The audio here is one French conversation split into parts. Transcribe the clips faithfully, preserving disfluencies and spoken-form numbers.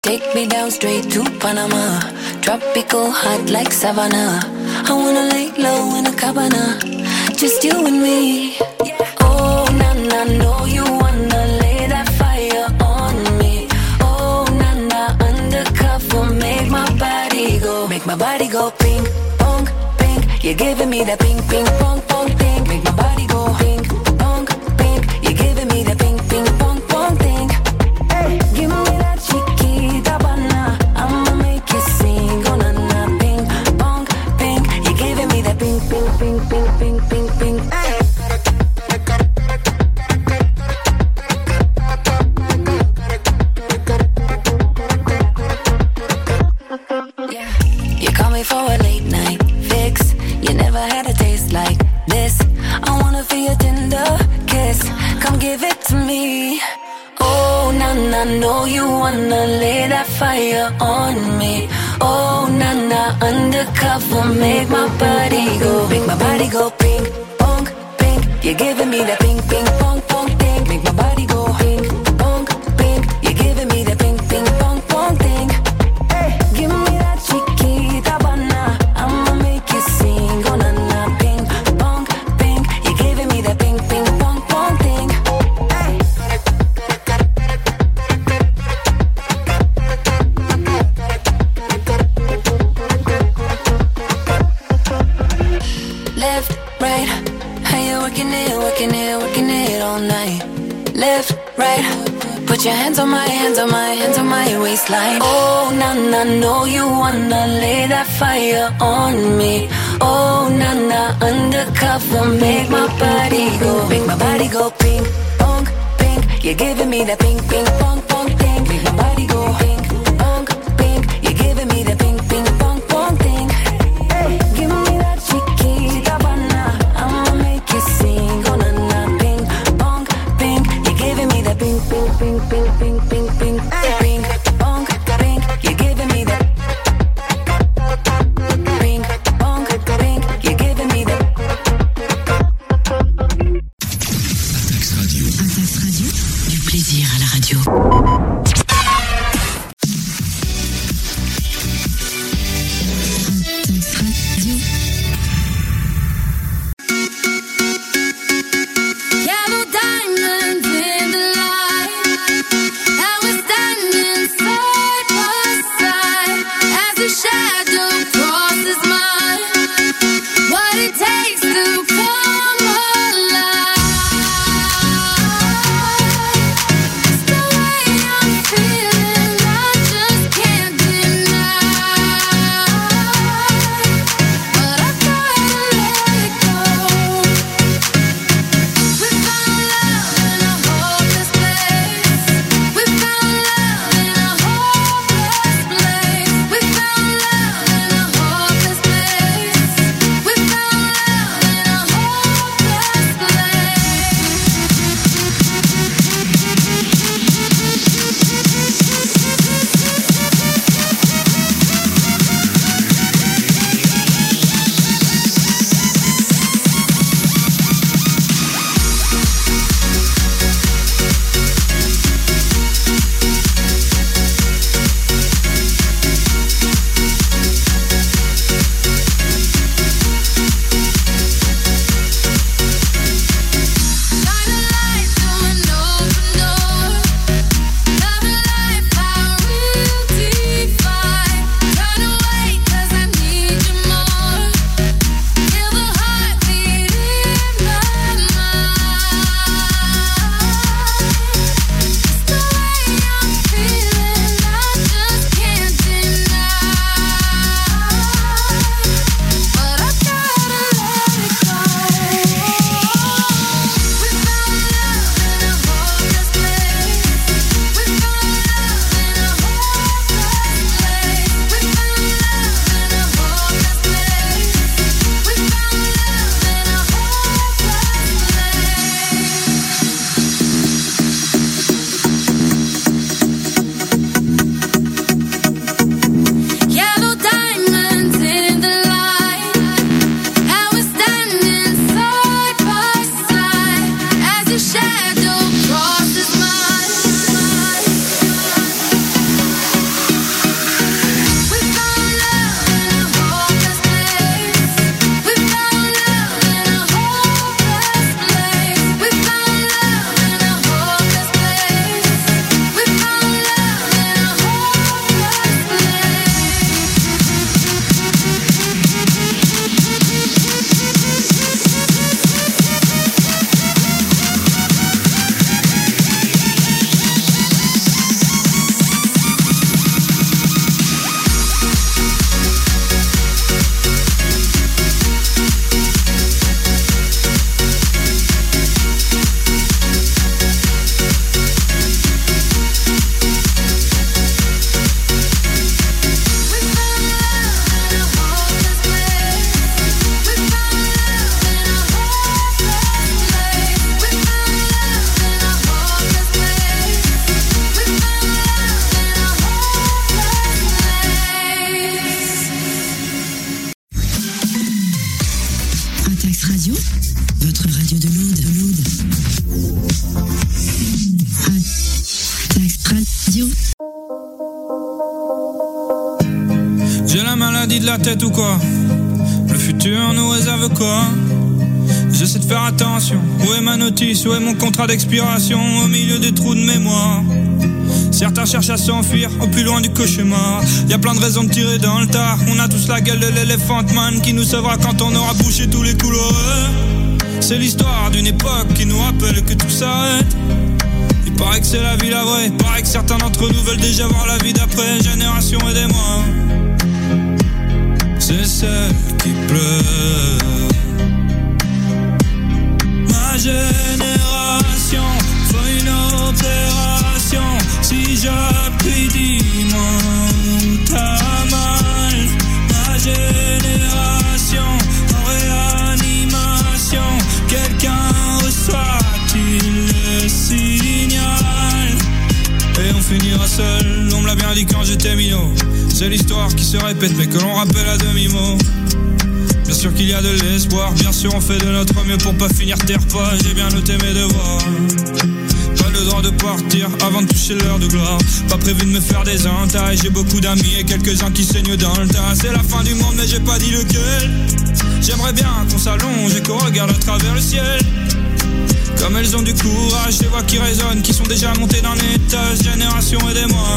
Take me down straight to Panama. Tropical hot like Savannah. I wanna lay low in a cabana. Just you and me. Oh, na na, know you wanna lay that fire on me. Oh, na na, undercover, make my body go. Make my body go ping, pong, ping. You're giving me that ping, ping, pong, pong, thing. Make my body go ping, pong, ping. You're giving me that ping, ping, pong, pong, thing. Hey, give me that chiquita bana. I'ma make you sing, oh na na, ping, pong, ping. You're giving me that ping, ping, ping, ping, ping, ping, ping. Hey. You call me for a late night fix. You never had a taste like this. I wanna feel your tender kiss. Come give it to me. Oh, na na, know you wanna lay that fire on me. Oh, na na, undercover, make my body go. Make my body go ping, pong, ping. You're giving me that ping, ping, pong, pong, thing. Make my body go ping, pong, ping. You're giving me that ping, ping, pong, pong, thing. Hey, give me that chiquita bana. I'ma make you sing, oh na na, ping, pong, ping. You're giving me that ping, ping, pong, pong, thing. Hey. Left, right, how you working it, working it, working it all night. Left, right, put your hands on my hands, on my hands, on my waistline. Oh, na na, know you wanna lay that fire on me. Oh, na na, undercover, make my body go. Make my body go ping, pong, ping. You're giving me that ping, ping, pong, pong, thing. Make my body go ping, pong, ping. You're giving me that ping, ping, pong, pong, thing. Hey, give me that chiquita bana. I'ma make you sing, oh na na, ping, pong, ping. You're giving me that ping, ping, ping, ping, ping, ping, ping. Hey, ping, pong, ping. You're giving me that ping, pong, ping. You're giving me that. Attaque Radio. Attaque Radio. Du plaisir à la radio. maladie de la tête ou quoi? Le futur nous réserve quoi? J'essaie de faire attention. Où est ma notice? Où est mon contrat d'expiration? Au milieu des trous de mémoire. Certains cherchent à s'enfuir au plus loin du cauchemar. Y'a plein de raisons de tirer dans le tas. On a tous la gueule de l'Elephant Man qui nous sauvera quand on aura bouché tous les couloirs. C'est l'histoire d'une époque qui nous rappelle que tout s'arrête. Il paraît que c'est la vie la vraie. Il paraît que certains d'entre nous veulent déjà voir la vie d'après. Génération, aidez-moi. C'est celle qui pleure. Ma génération fait une opération. Si j'appuie, dis-moi où t'as mal. Ma génération en réanimation. Quelqu'un reçoit-il le signal? Et on finira seul, on me l'a bien dit quand j'étais minot. C'est l'histoire qui se répète mais que l'on rappelle à demi-mot. Bien sûr qu'il y a de l'espoir, bien sûr on fait de notre mieux pour pas finir terre pas. J'ai bien noté mes devoirs. Pas le droit de partir avant de toucher l'heure de gloire. Pas prévu de me faire des entailles. J'ai beaucoup d'amis et quelques-uns qui saignent dans le tas. C'est la fin du monde mais j'ai pas dit lequel. J'aimerais bien qu'on s'allonge et qu'on regarde à travers le ciel. Comme elles ont du courage, des voix qui résonnent, qui sont déjà montées d'un étage. Génération, aidez-moi.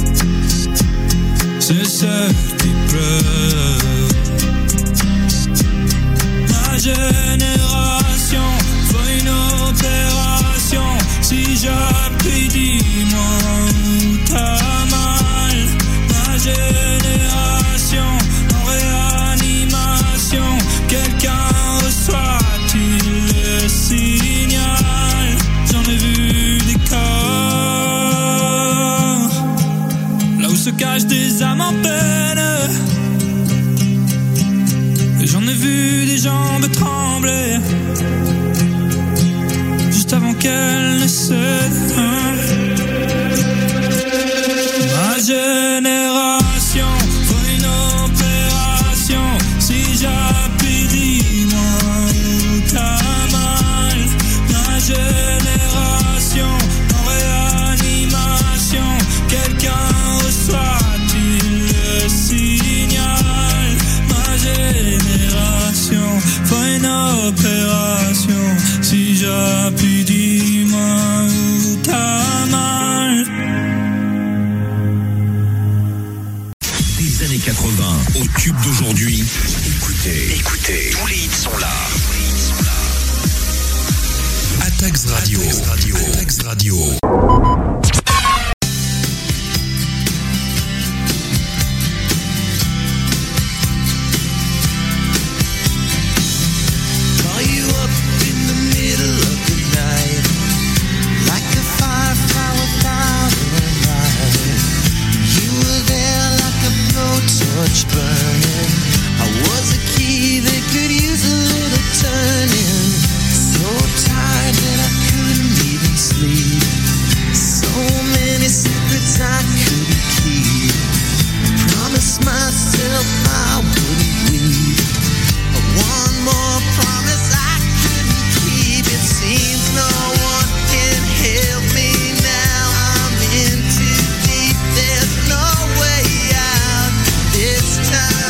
C'est celle qui pleure. Ma génération fait une opération. Si j'appuie, dis-moi où t'as mal. Ma génération en réanimation. Quelqu'un reçoit-il le signal? J'en ai vu des corps là où se cachent des âmes en peine. Et j'en ai vu des jambes trembler juste avant qu'elles ne cèdent. Ma génération fait une opération. Si j'appuie, dis-moi où t'as mal. Ma génération en réanimation. Quelqu'un reçoit-il le signal? Ma génération fait une opération. Si j'appuie, dis-moi où t'as mal. Des années quatre-vingts au tube d'aujourd'hui. Écoutez, écoutez, tous les hits sont là. Attaques Radio, Radio, Attaques Radio. Torch burning, I was a key that could use a little turning. So tired that I couldn't even sleep. So many secrets I couldn't keep. Promised myself I wouldn't weep. One more promise I couldn't keep. It seems no one can help me now. I'm in too deep. There's no way out. This time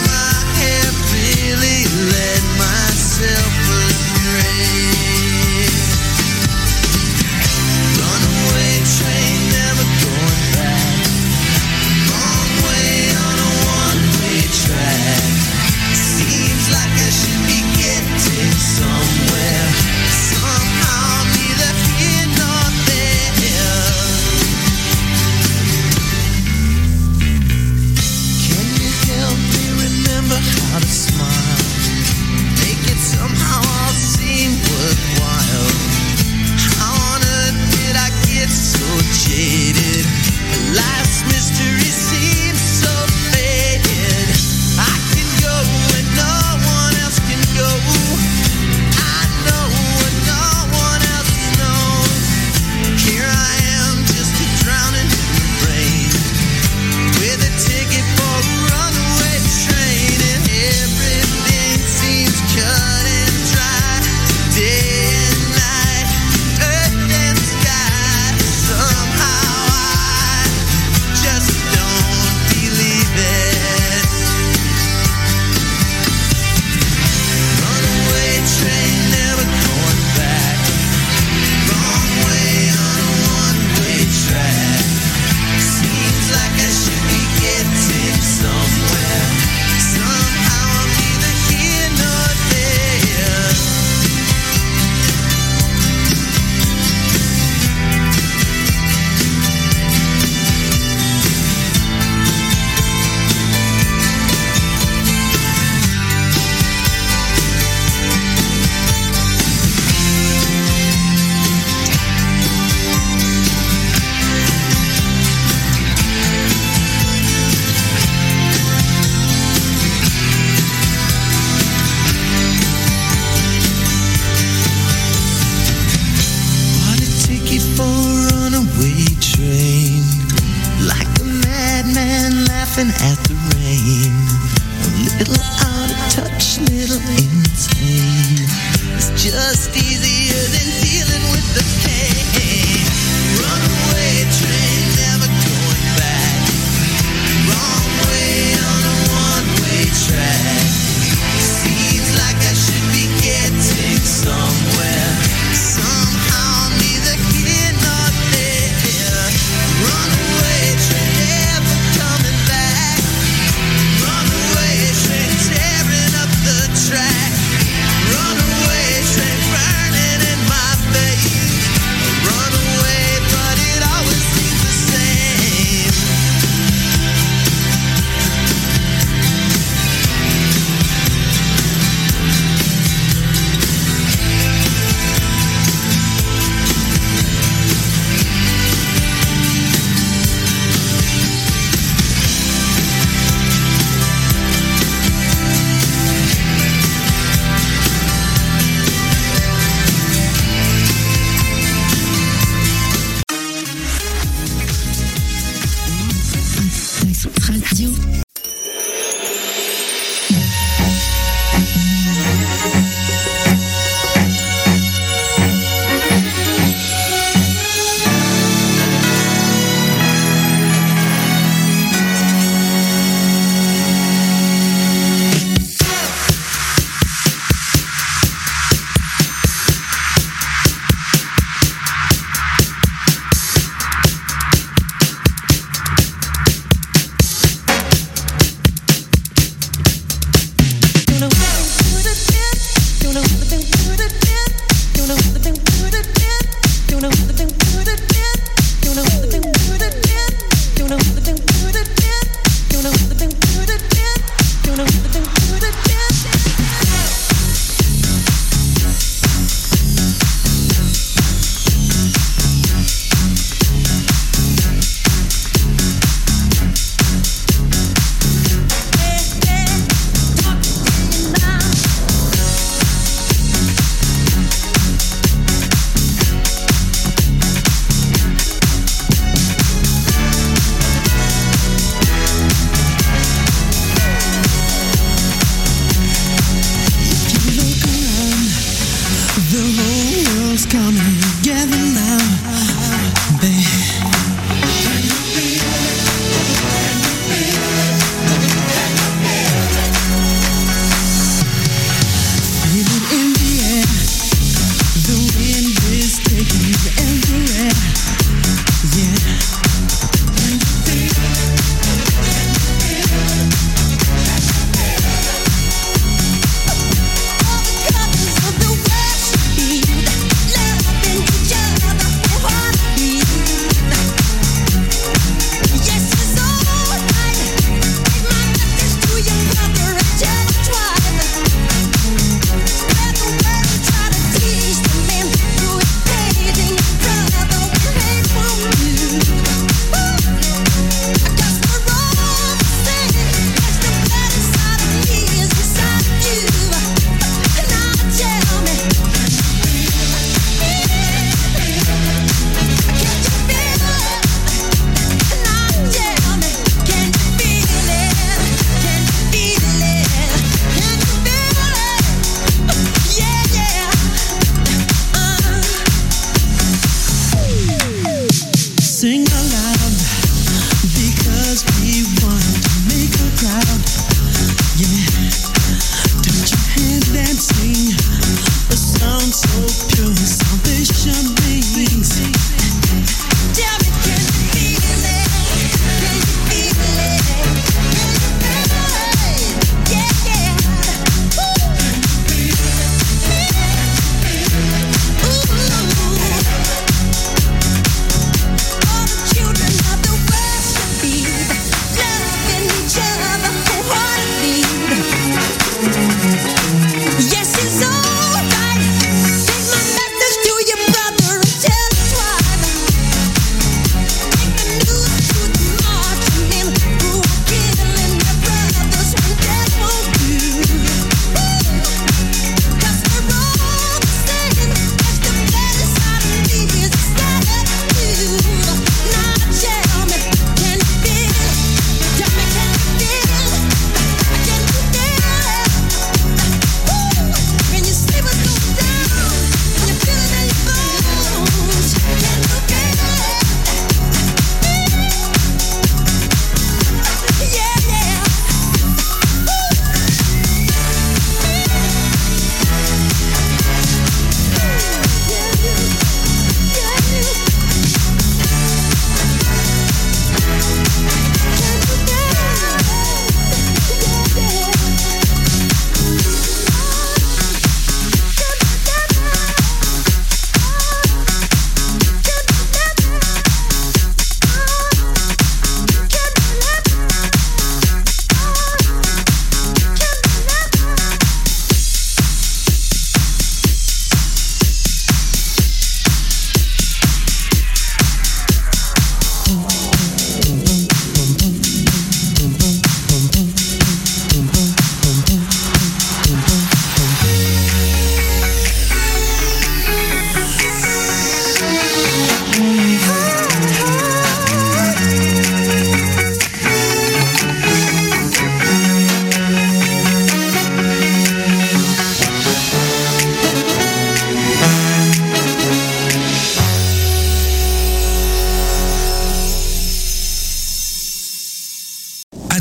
laughing at the rain, a little out of touch, little insane. It's just easier than dealing with the pain. Runaway train, never going back. Wrong way on a one-way track. Seems like I should be getting somewhere. Somehow neither here nor there. Runaway train, never coming back. Runaway train, tearing up the track. Runaway train, burning in my veins. Runaway, but it always seems the same. Radio. Yes, it's alright. Take my message to your brother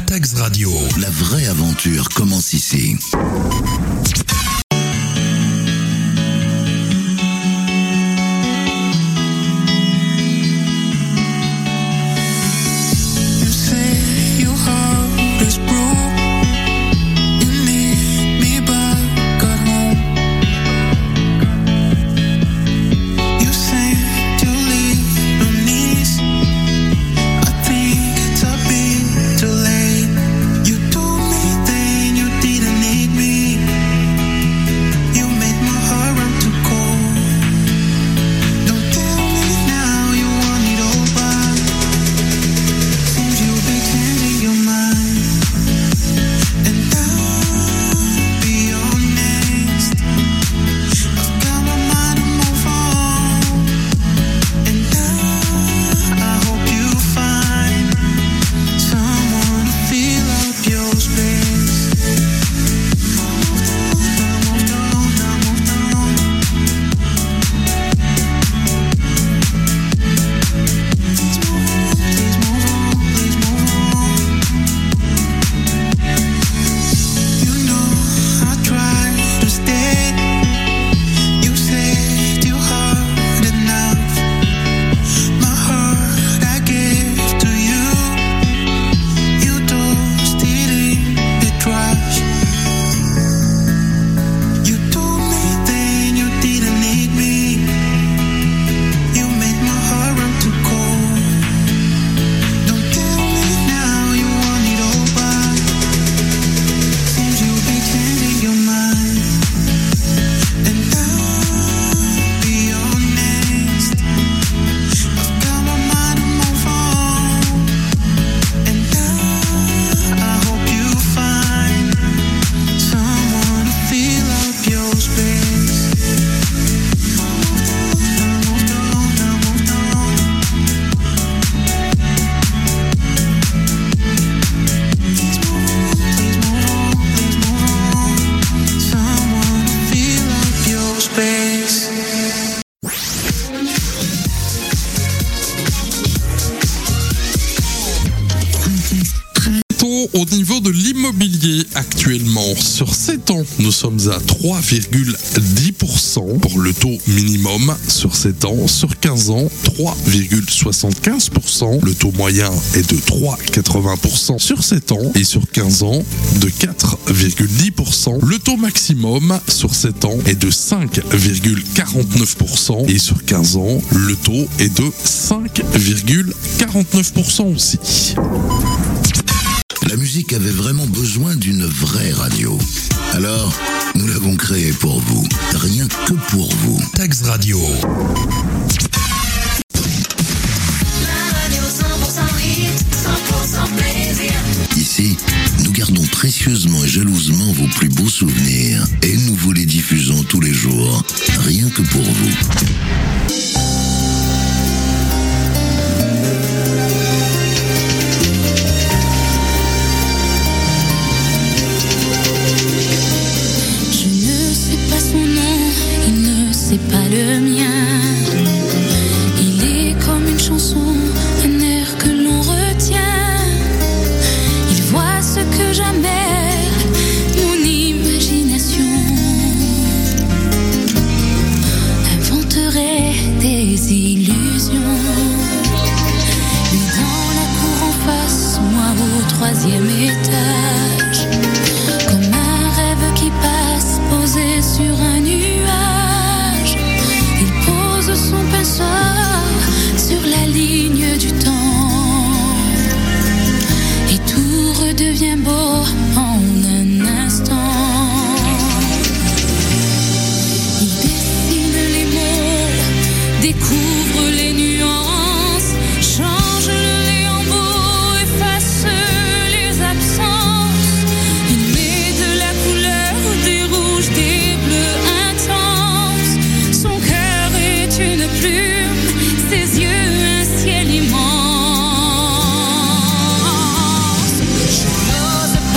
Tax Radio. La vraie aventure commence ici. Au niveau de l'immobilier actuellement, sur sept ans, nous sommes à trois virgule dix pour cent pour le taux minimum sur sept ans. Sur quinze ans, trois virgule soixante-quinze pour cent. Le taux moyen est de trois virgule quatre-vingts pour cent sur sept ans et sur quinze ans de quatre virgule dix pour cent. Le taux maximum sur sept ans est de cinq virgule quarante-neuf pour cent et sur quinze ans, le taux est de cinq virgule quarante-neuf pour cent aussi. La musique avait vraiment besoin d'une vraie radio. Alors, nous l'avons créée pour vous. Rien que pour vous. Tax Radio. Ici, nous gardons précieusement et jalousement vos plus beaux souvenirs et nous vous les diffusons tous les jours. Rien que pour vous. C'est pas le mien. Il est comme une chanson, un air que l'on retient. Il voit ce que jamais mon imagination inventerait des illusions. Lui dans la cour en face, moi au troisième étage. Comme un rêve qui passe posé sur un nuage. Son pinceau sur la ligne du temps et tout redevient beau en un instant. Il dessine les mots, découvre les nuances, change le lait en beau, efface les absences. Il met de la couleur, des rouges, des bleus intenses. Son cœur une plume, ses yeux un ciel immense. Je n'ose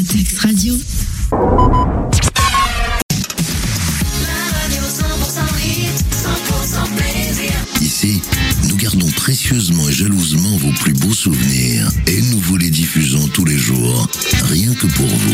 Sex Radio. Ici, nous gardons précieusement et jalousement vos plus beaux souvenirs et nous vous les diffusons tous les jours, rien que pour vous.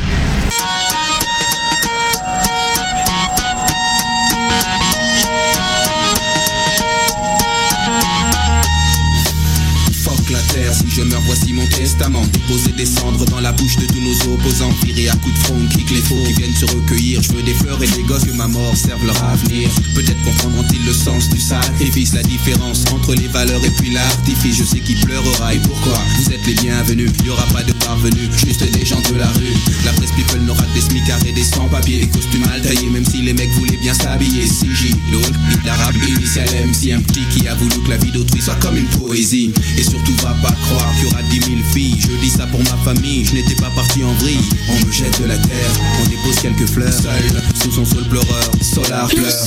La terre, si je meurs, voici mon testament. Déposer des cendres dans la bouche de tous nos opposants. Virer à coups de front, kick les faux qui viennent se recueillir. Je veux des fleurs et des gosses, que ma mort serve leur avenir. Peut-être comprendront-ils le sens du sacrifice, la différence entre les valeurs et puis l'artifice. Je sais qui pleurera et pourquoi. Vous êtes les bienvenus, il n'y aura pas de parvenus, juste des gens de la rue. La presse people n'aura que des smicards et des sans-papiers, des costumes mal taillés, même si les mecs voulaient bien s'habiller. C J, l'O L, l'arabe, initial M C, un petit qui a voulu que la vie d'autrui soit comme une poésie. Et surtout va pas croire qu'il y aura dix mille filles. Je dis ça pour ma famille, je n'étais pas parti en vrille. On me jette de la terre, on dépose quelques fleurs. Seul, sous son sol pleureur, Solar pleure.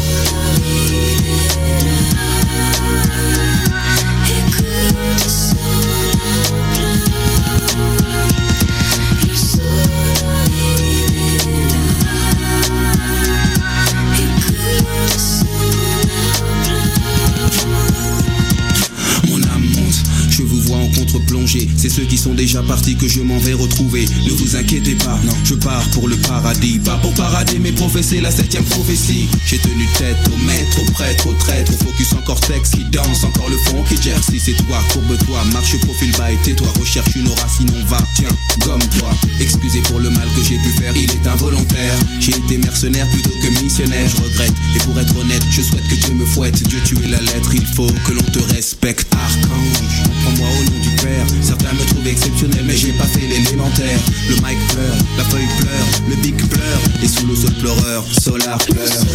Je vous vois en contre-plongée, c'est ceux qui sont déjà partis que je m'en vais retrouver. Ne vous inquiétez pas, non, je pars pour le paradis. Pas pour parader mais professer la septième prophétie. J'ai tenu tête au maître, au prêtre, au traître, au focus en cortex qui danse, encore le fond qui jersey. C'est toi, courbe-toi, marche profil bas et tais-toi. Recherche une aura sinon va, tiens, gomme-toi. Excusez pour le mal que j'ai pu faire, il est involontaire. J'ai été mercenaire plutôt que missionnaire, je regrette. Et pour être honnête, je souhaite que Dieu me fouette. Dieu tu es la lettre, il faut que l'on te respecte. Archange, prends-moi au nom du Père. Certains me trouvent exceptionnel mais j'ai pas fait l'élémentaire. Le mic pleure, la feuille pleure, le big pleure. Et sous le sol pleureur, Solar pleure.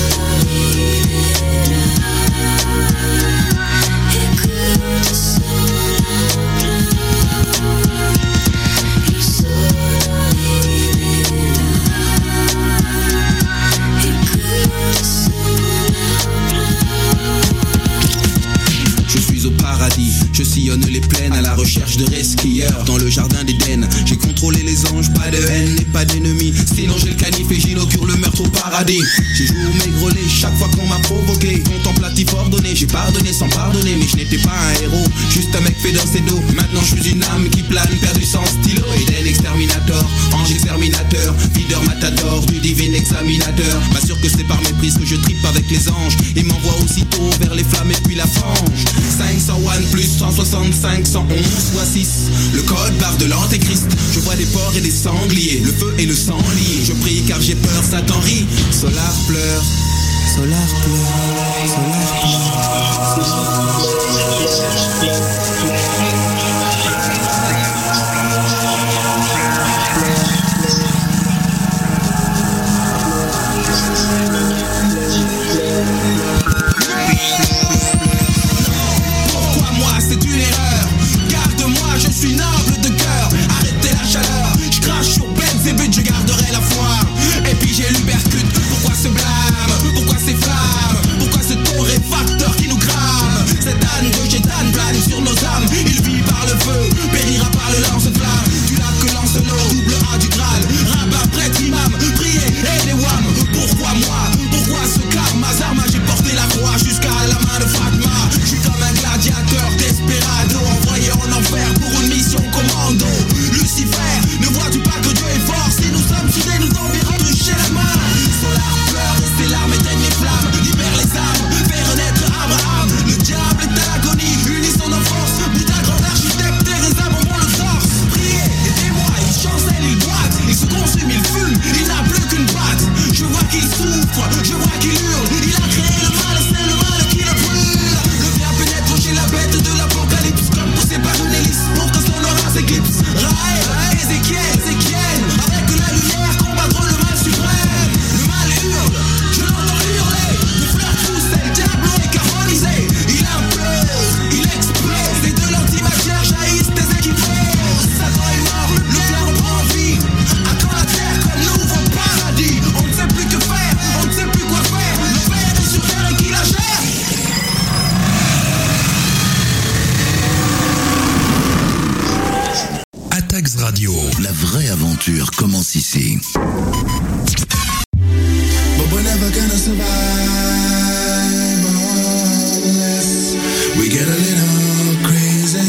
Je sillonne les plaines à la recherche de resquilleurs. Dans le jardin d'Éden, j'ai contrôlé les anges, pas de haine et pas d'ennemis. Sinon j'ai le canif et j'inaugure le meurtre au paradis. J'ai joué au maigrelé chaque fois qu'on m'a provoqué. Contemplatif ordonné, j'ai pardonné sans pardonner. Mais je n'étais pas un héros, juste un mec fait dans ses dos. Maintenant je suis une âme qui plane, perdu sans stylo. Eden exterminator, ange exterminateur, videur matador du divin examinateur. M'assure que c'est par méprise que je tripe avec les anges. Et m'envoie aussitôt vers les flammes et puis la fange. cinq cent un plus cent soixante-cinq, cent onze fois six. Le code barre de l'antéchrist. Je vois des porcs et des sangliers, le feu et le sang liés. Je prie car j'ai peur, Satan rit. Solar pleure, Solar pleure, Solar pleure. Je suis noble de cœur, arrêtez la chaleur. Je crache sur Benz et but, je garderai la foi. Et puis j'ai l'Ubercute, pourquoi ce blâme? Pourquoi ces flammes? Pourquoi ce torréfacteur qui nous crame? Cette âne de Gétane plane sur nos âmes. Il vit par le feu, périra par le lance-flamme. Du lac que lance l'eau, double A du Graal. Rabbin, prêtre, imam, prier et les wham. Pourquoi moi? Pourquoi ce karma? Zarma, j'ai porté la croix jusqu'à la main de Fatma. Je suis comme un gladiateur desperado, envoyé en enfer pour une mission commando. Lucifer, ne vois-tu pas que Dieu est fort? Si nous sommes soudés, nous enverrons de chez la main. Solar pleure et ses larmes éteignent les flammes. Libère les âmes, fait renaître Abraham. Le diable est à l'agonie, unit son enfance. But un grand architecte, Teresa, bonbon le torse. Priez, aidez-moi, il chancelle, il boite. Il se consume, il fume, il n'a plus qu'une patte. Je vois qu'il souffre, je vois qu'il hurle. Il a créé le mal, c'est le mal qui le brûle. Le bien pénètre chez la bête de l'apocalypse, comme poussé par une hélice pour que son aura s'éclipse. Raël, Ézéchiel, Ézéchiel, avec la lumière combattre le mal suprême. Le mal hurle, je l'entends hurler. Le fleur pousse, le diable est carbonisé. Il implose, il explose, et de l'antimatière jaillissent des équipes. Satan est mort, le cœur prend vie. À quand la terre comme nous au paradis? On ne sait plus que faire, on ne sait plus quoi faire. Radio. La vraie aventure commence ici. But we're never gonna survive unless we get a little crazy.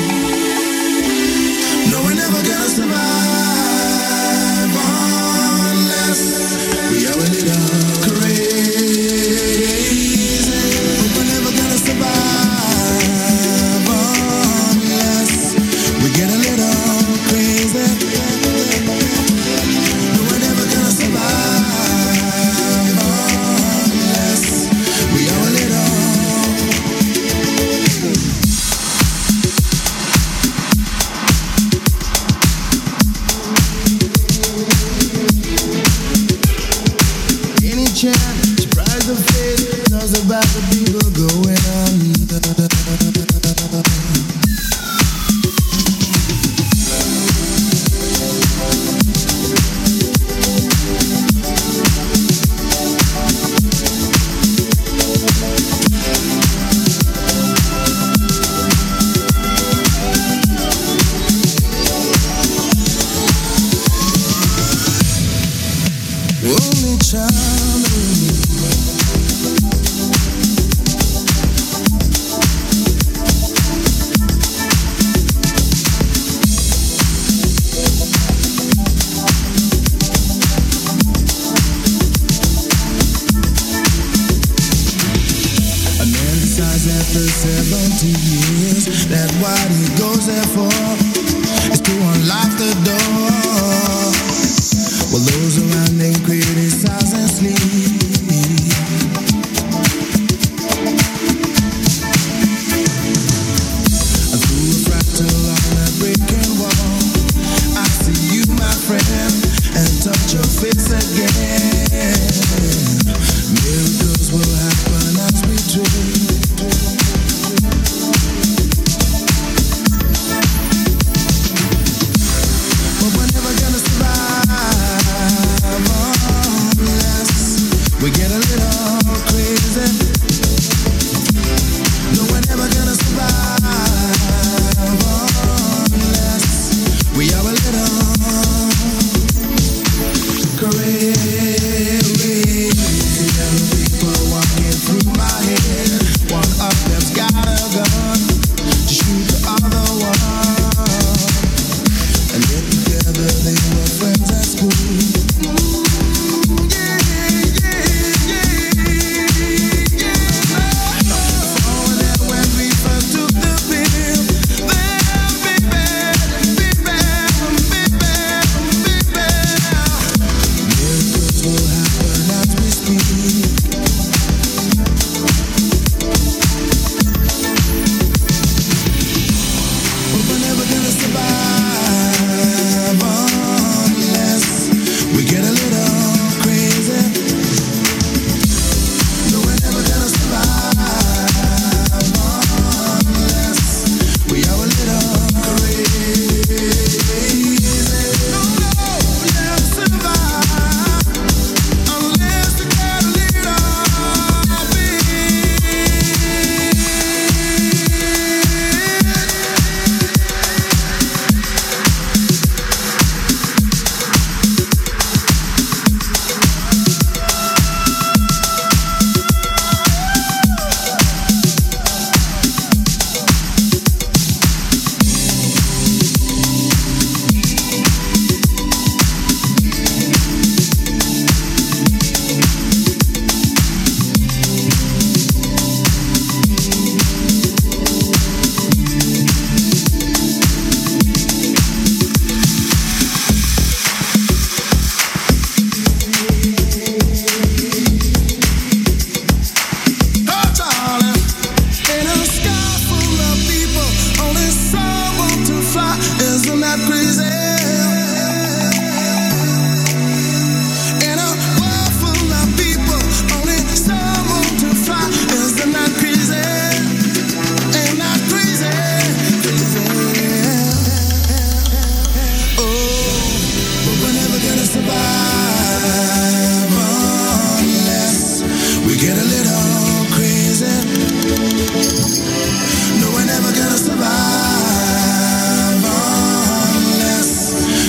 No, we're never gonna survive unless we are a little crazy. But we're never gonna survive unless we get a little crazy. No, we're never gonna survive. Surprise the fate, knows about the people going under. Only child. After seventy years, that what he goes there for is to unlock the door. While those around them criticize and sleep. And through a fractal on a breaking wall, I see you, my friend, and touch your face again. Miracles will happen as we dream. We get a little crazy. No, we're never gonna survive unless we are a little crazy. Young people walking through my head.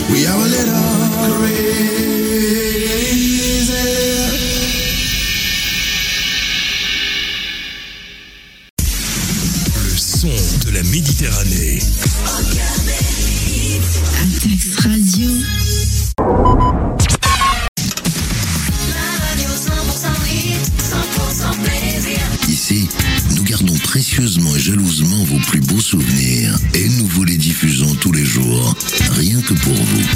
We are a little crazy. Le son de la Méditerranée. Atex Radio. Ici, nous gardons précieusement et jalousement vos plus beaux souvenirs et nous vous les diffusons tous les jours, rien que pour vous.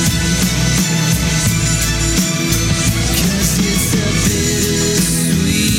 Sweet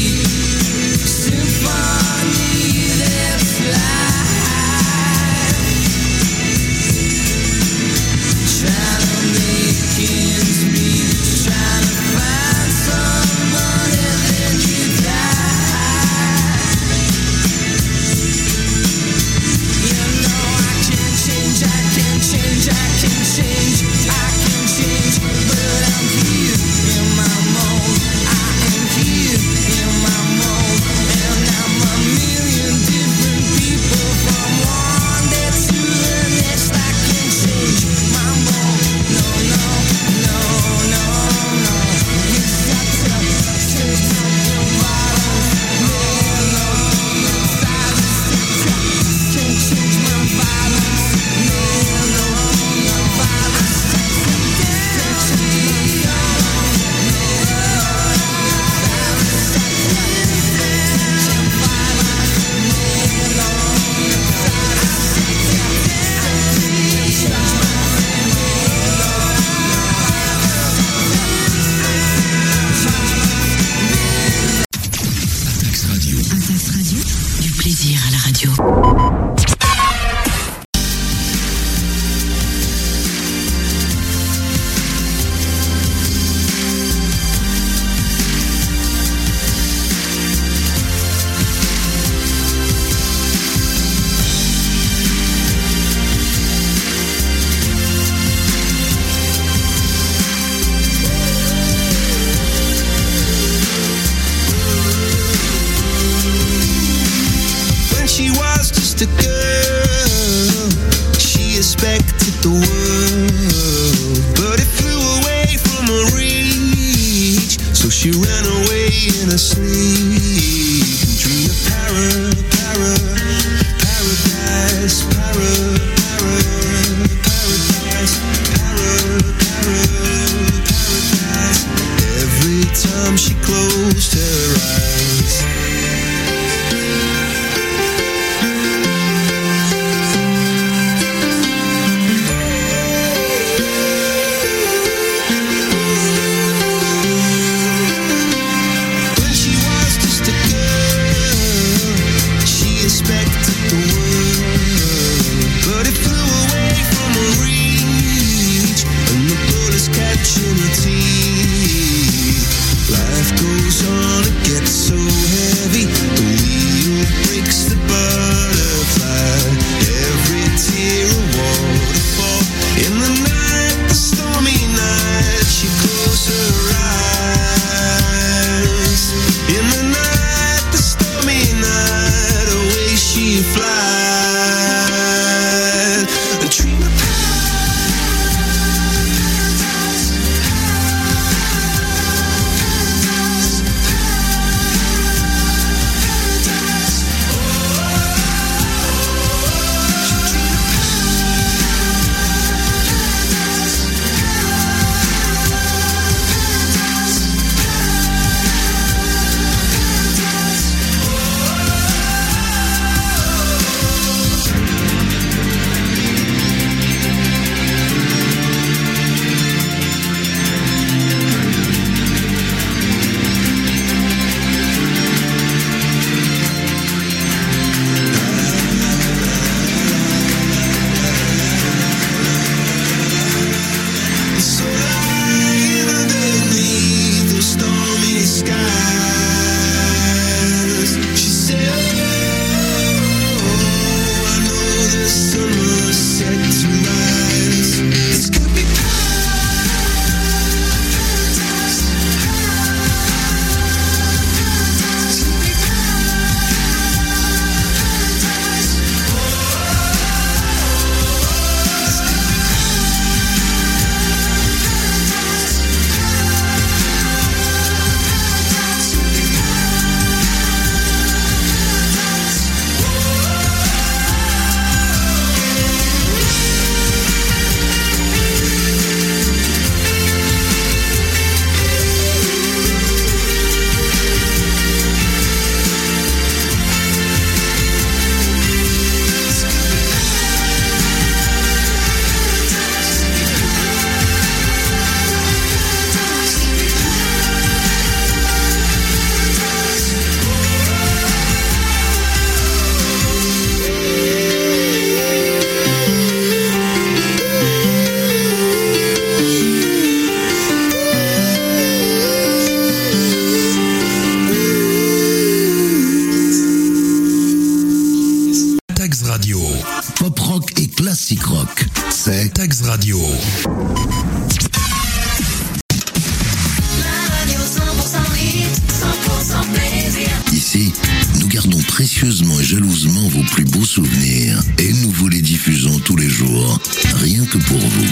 endlessly. Dream of para, para, paradise, para, para, paradise, para, para, paradise. Every time she closed her eyes. C'est Tax Radio. Ici, nous gardons précieusement et jalousement vos plus beaux souvenirs et nous vous les diffusons tous les jours, rien que pour vous.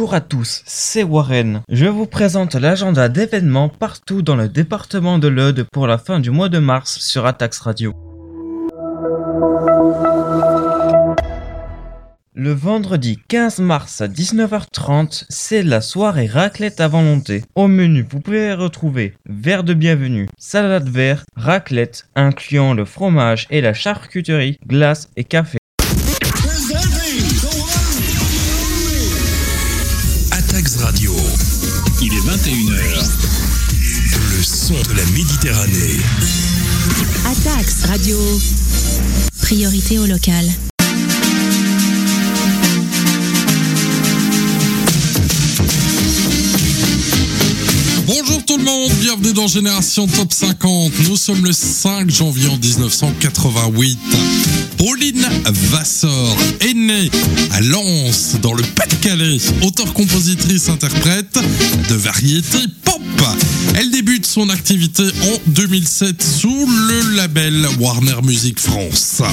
Bonjour à tous, c'est Warren. Je vous présente l'agenda d'événements partout dans le département de l'Aude pour la fin du mois de mars sur Atax Radio. Le vendredi quinze mars à dix-neuf heures trente, c'est la soirée raclette à volonté. Au menu, vous pouvez retrouver verre de bienvenue, salade vert, raclette, incluant le fromage et la charcuterie, glace et café. Atax Radio. Il est vingt et une heures. Le son de la Méditerranée. Atax Radio. Priorité au local. Bonjour tout le monde, bienvenue dans Génération Top cinquante. Nous sommes le cinq janvier en dix-neuf cent quatre-vingt-huit. Pauline Vasseur est née à Lens, dans le Pas-de-Calais. Auteure, compositrice, interprète de variété pop. Elle débute son activité en deux mille sept sous le label Warner Music France.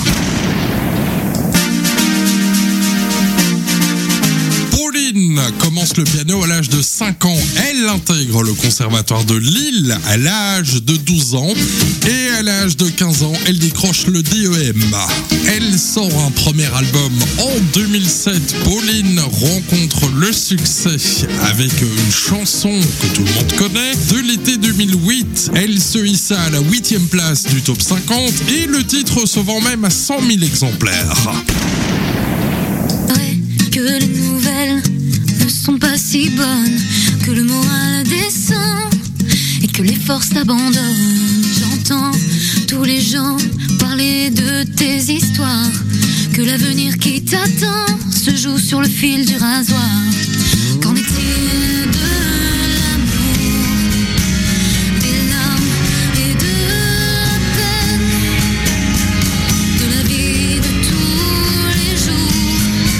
Pauline commence le piano à l'âge de cinq ans. Elle intègre le conservatoire de Lille à l'âge de douze ans. Et à l'âge de quinze ans, elle décroche le D E M. Elle sort un premier album en deux mille sept. Pauline rencontre le succès avec une chanson que tout le monde connaît. De l'été deux mille huit, elle se hissa à la huitième place du top cinquante et le titre se vend même à cent mille exemplaires. Que les nouvelles ne sont pas si bonnes, que le moral descend et que les forces abandonnent. J'entends tous les gens parler de tes histoires, que l'avenir qui t'attend se joue sur le fil du rasoir. Qu'en est-il de l'amour, des larmes et de la peine, de la vie de tous les jours?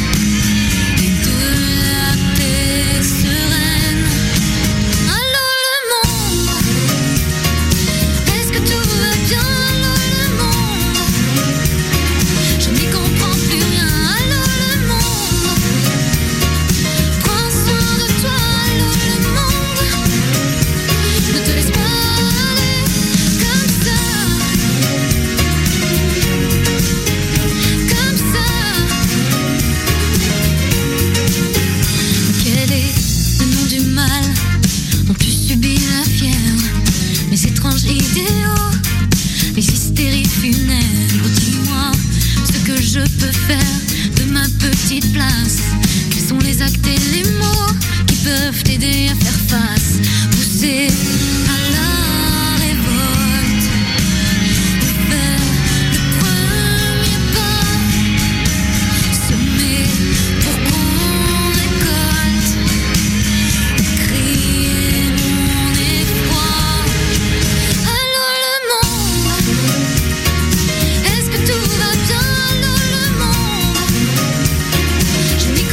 Idéaux, les hystéries funèbres. Dis-moi ce que je peux faire de ma petite place. Quels sont les actes et les mots qui peuvent t'aider à faire face? Pousser à la révolte, faire le premier pas, semer pour qu'on récolte, crier mon effroi. Est-ce que tout va bien, allô le monde? Je m'y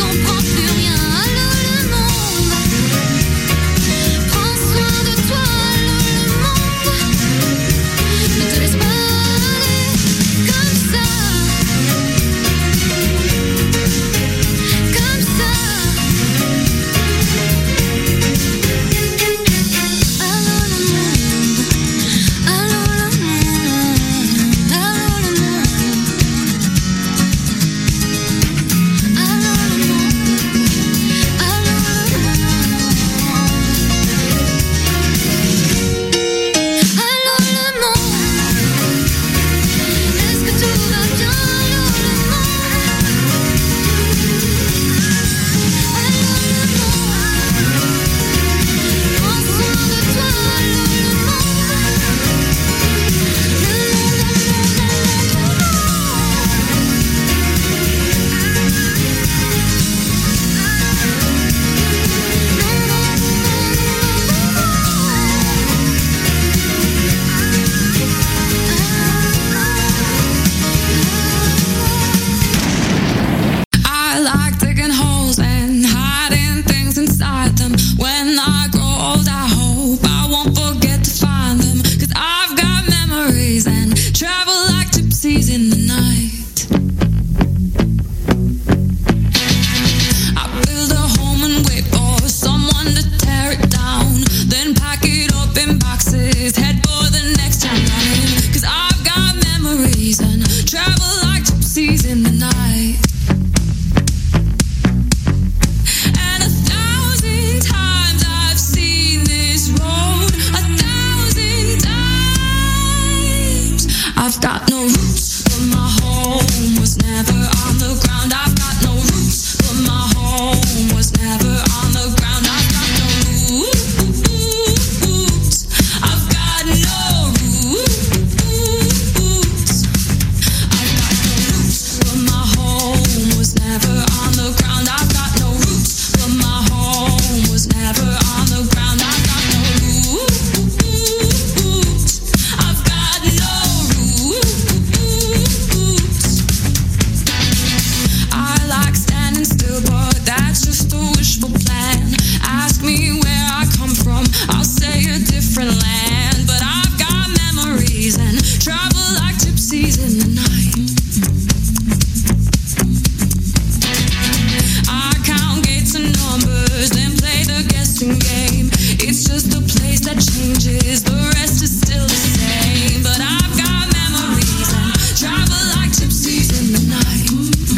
just a place that changes. The rest is still the same. But I've got memories and travel like gypsies in the night.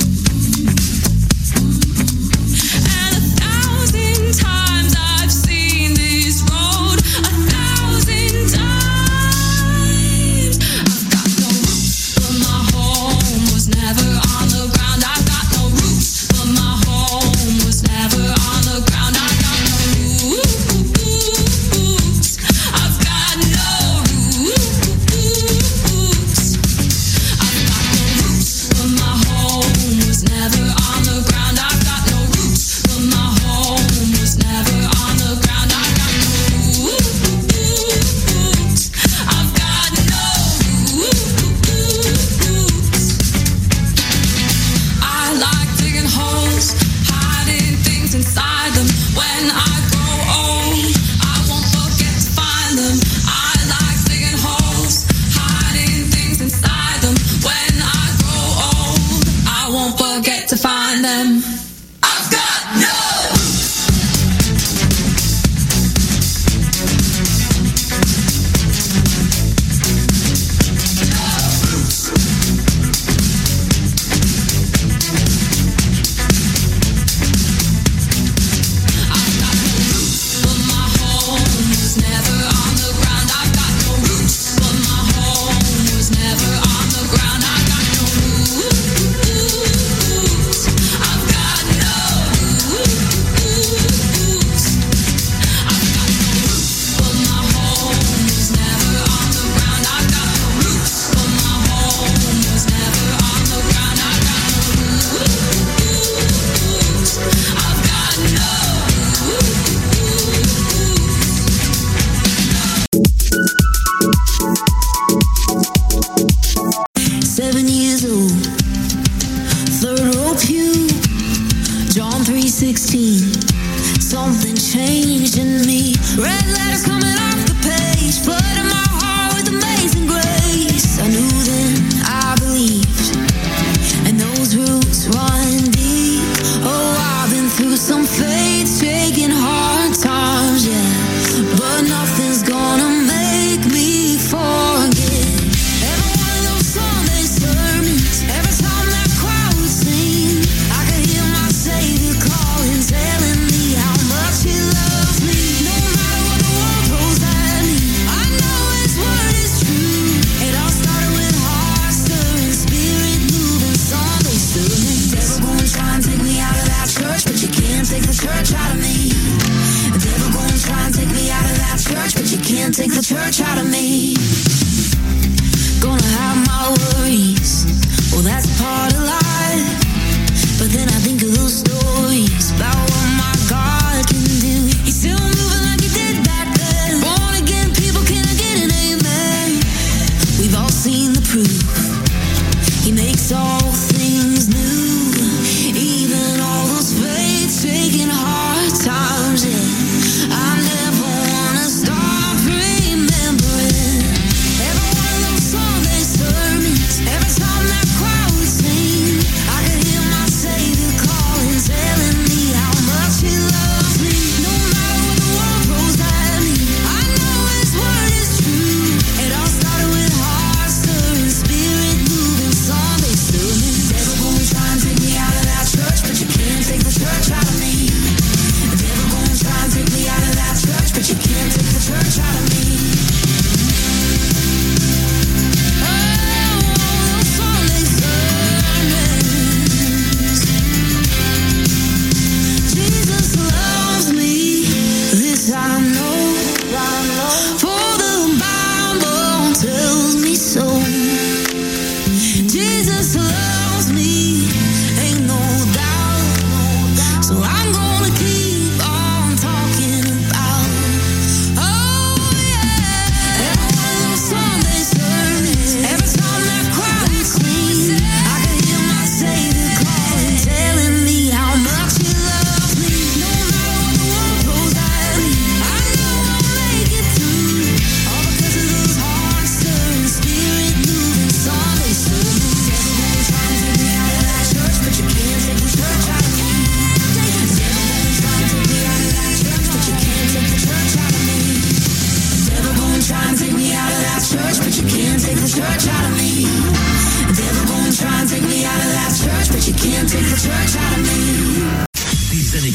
And a thousand times I've seen this road. A thousand times. I've got no roots, but my home was never on the ground. I've got no roots, but my home was never on the ground. I got no roots. I've got no roots. I've got no roots, but my home was never on the ground. I've got no roots, but my home was never on the ground. I got no roots. I've got no roots. I like digging holes, hiding things inside them. When I grow old, I won't forget to find them. I like digging holes, hiding things inside them. When I grow old, I won't forget to find them. I've got no but my home was never on the ground. I've got no roots, but my home was never on the ground. I got no roots. I've got no roots. I've got no roots, but my home was never on the ground. I've got no roots, but my home was never on the ground. I got no roots. I've got no Seven years old, third row pew, John three sixteen. Something changed in me. Red letters coming off the page, flooding my heart with amazing grace. I knew then, I believed, and those roots run deep. Oh, I've been through some faith-shaking hard times, yeah, but nothing's gonna make me forget. Every one of those Sunday sermons, every time that crowd would sing, I could hear my Savior calling, telling me how much He loves me. No matter what the world throws at me, I know His word is true. It all started with heart stirring, spirit moving Sunday sermons. Devil gonna try and take me out of that church, but you can't take the church out of me. The devil gonna try and take me out of that church, but you can't take the church out of me. Gonna have my worries, well that's part of life. But then I think of those stories about what my God can do. He's still moving like He did back then. Born again people, can I get an amen? We've all seen the proof. He makes all things new, even all those faith-shaking hard times, yeah. I never wanna stop remembering every one of those Sunday sermons. Every time that crowd would sing, I could hear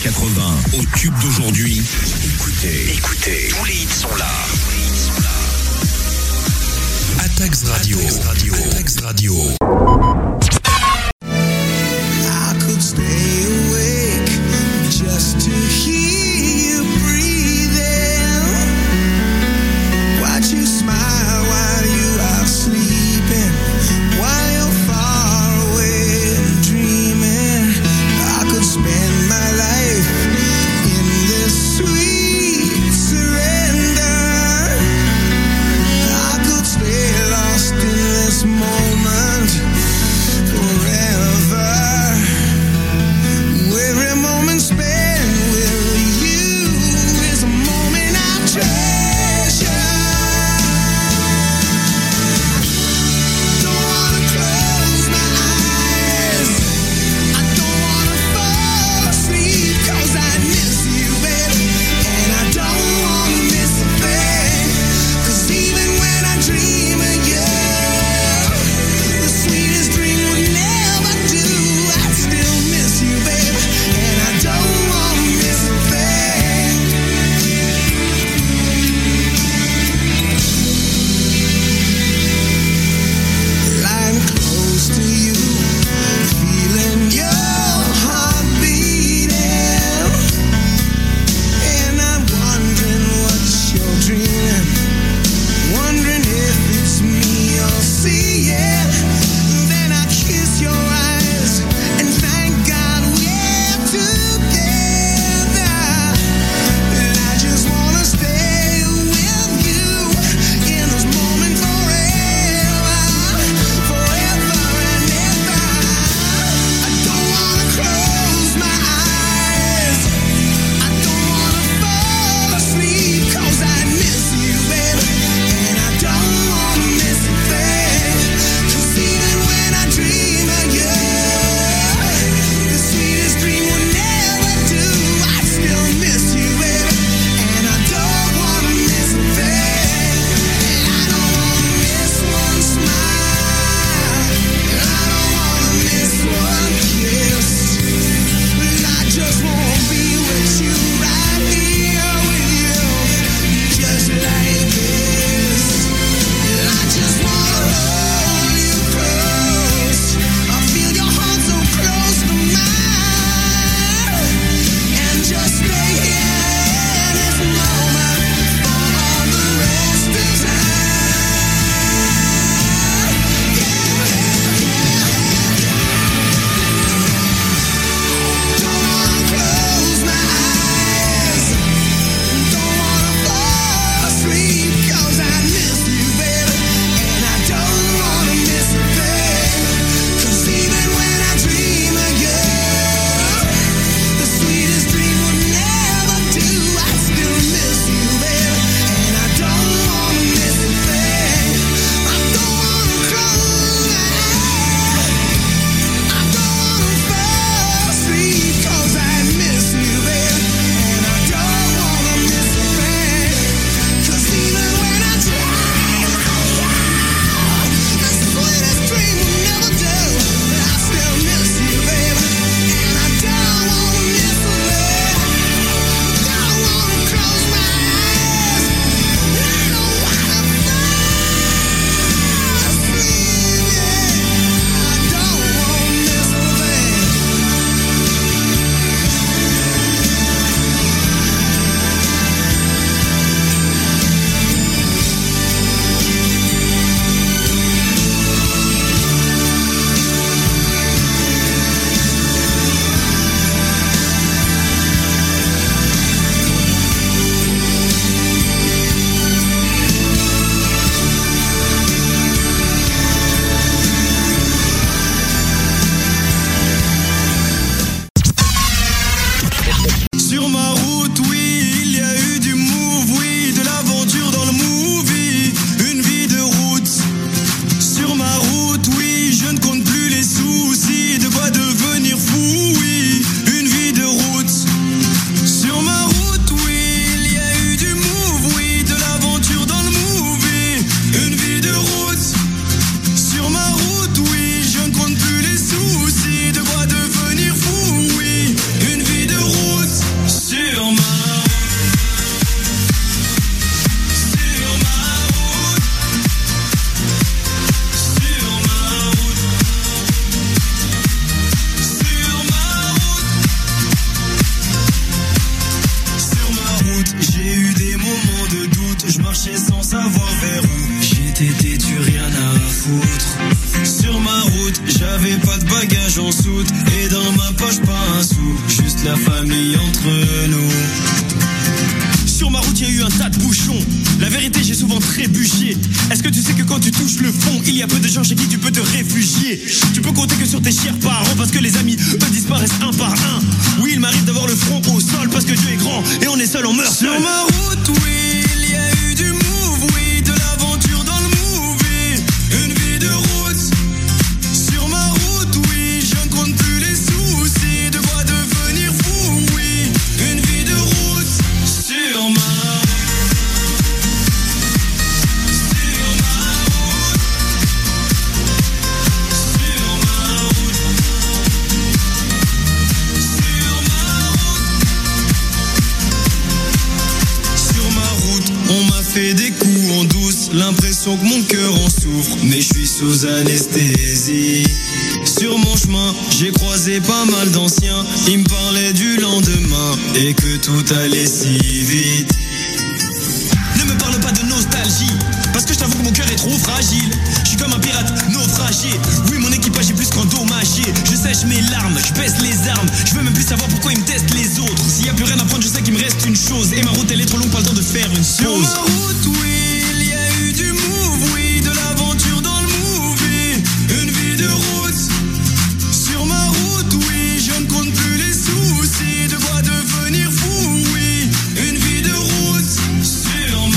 quatre-vingts aux tubes d'aujourd'hui. Écoutez, écoutez, tous les hits sont là. Attax Radio, Radio, Attax Radio. I could stay awake just to hear you breathing. Watch you smile while you are sleeping, while you're far away and dreaming. I could spend my life in this sweet surrender. I could stay lost in this moment de bagages en soute et dans ma poche pas un sou, juste la famille entre nous. Sur ma route, il y a eu un tas de bouchons. La vérité, j'ai souvent trébuché. Est-ce que tu sais que quand tu touches le fond, il y a peu de gens chez qui tu peux te réfugier? Tu peux compter que sur tes chers parents parce que les amis, eux, disparaissent un par un. Oui, il m'arrive d'avoir le front au sol parce que Dieu est grand et on est seul, on meurt seul. Sur ma route, oui, il y a eu du move, oui, de l'aventure dans le movie. Une vie de route. Sur ma route, oui, je ne compte plus les soucis. De quoi devenir fou, oui. Une vie de route. Sur ma fait des coups en douce, l'impression que mon cœur en souffre, mais je suis sous anesthésie. Sur mon chemin, j'ai croisé pas mal d'anciens, ils me parlaient du lendemain et que tout allait si vite. Ne me parle pas de nostalgie, parce que je t'avoue que mon cœur est trop fragile. Je suis comme un pirate naufragé, oui mon équipage est plus qu'endommagé. Je sèche mes larmes, je baisse les armes, je veux même plus savoir pourquoi ils me testent les autres. S'il y a plus rien à prendre, je sais qu'il me reste une chose, et ma route elle est trop longue, pas le temps de faire une pause. Sur ma route, oui, il y a eu du move, oui, de l'aventure dans le movie. Une vie de route. Sur ma route, oui, je ne compte plus les soucis. De quoi devenir fou, oui. Une vie de route. Sur ma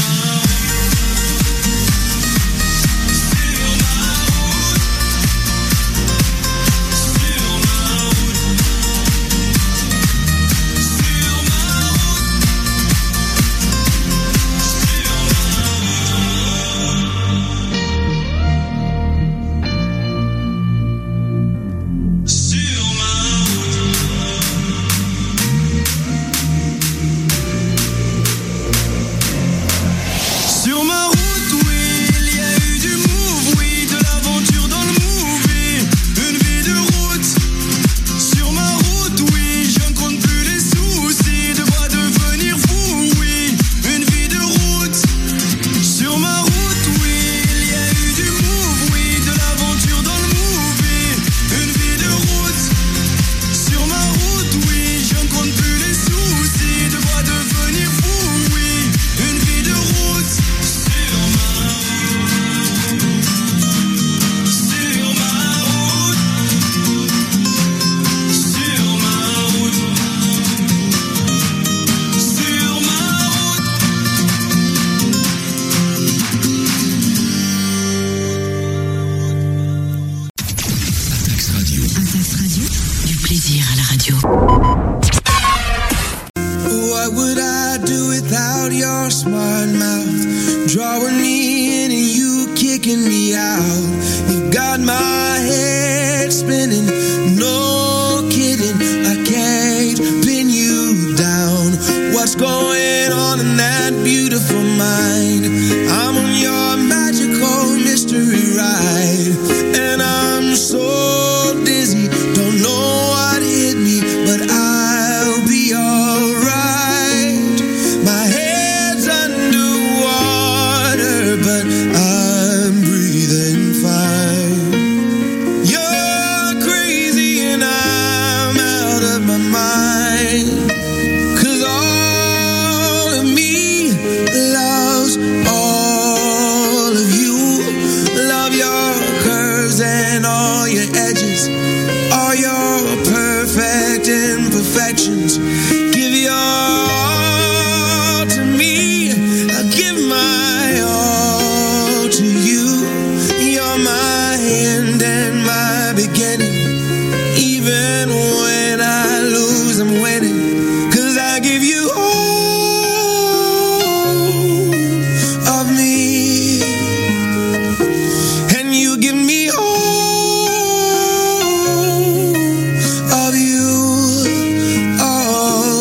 all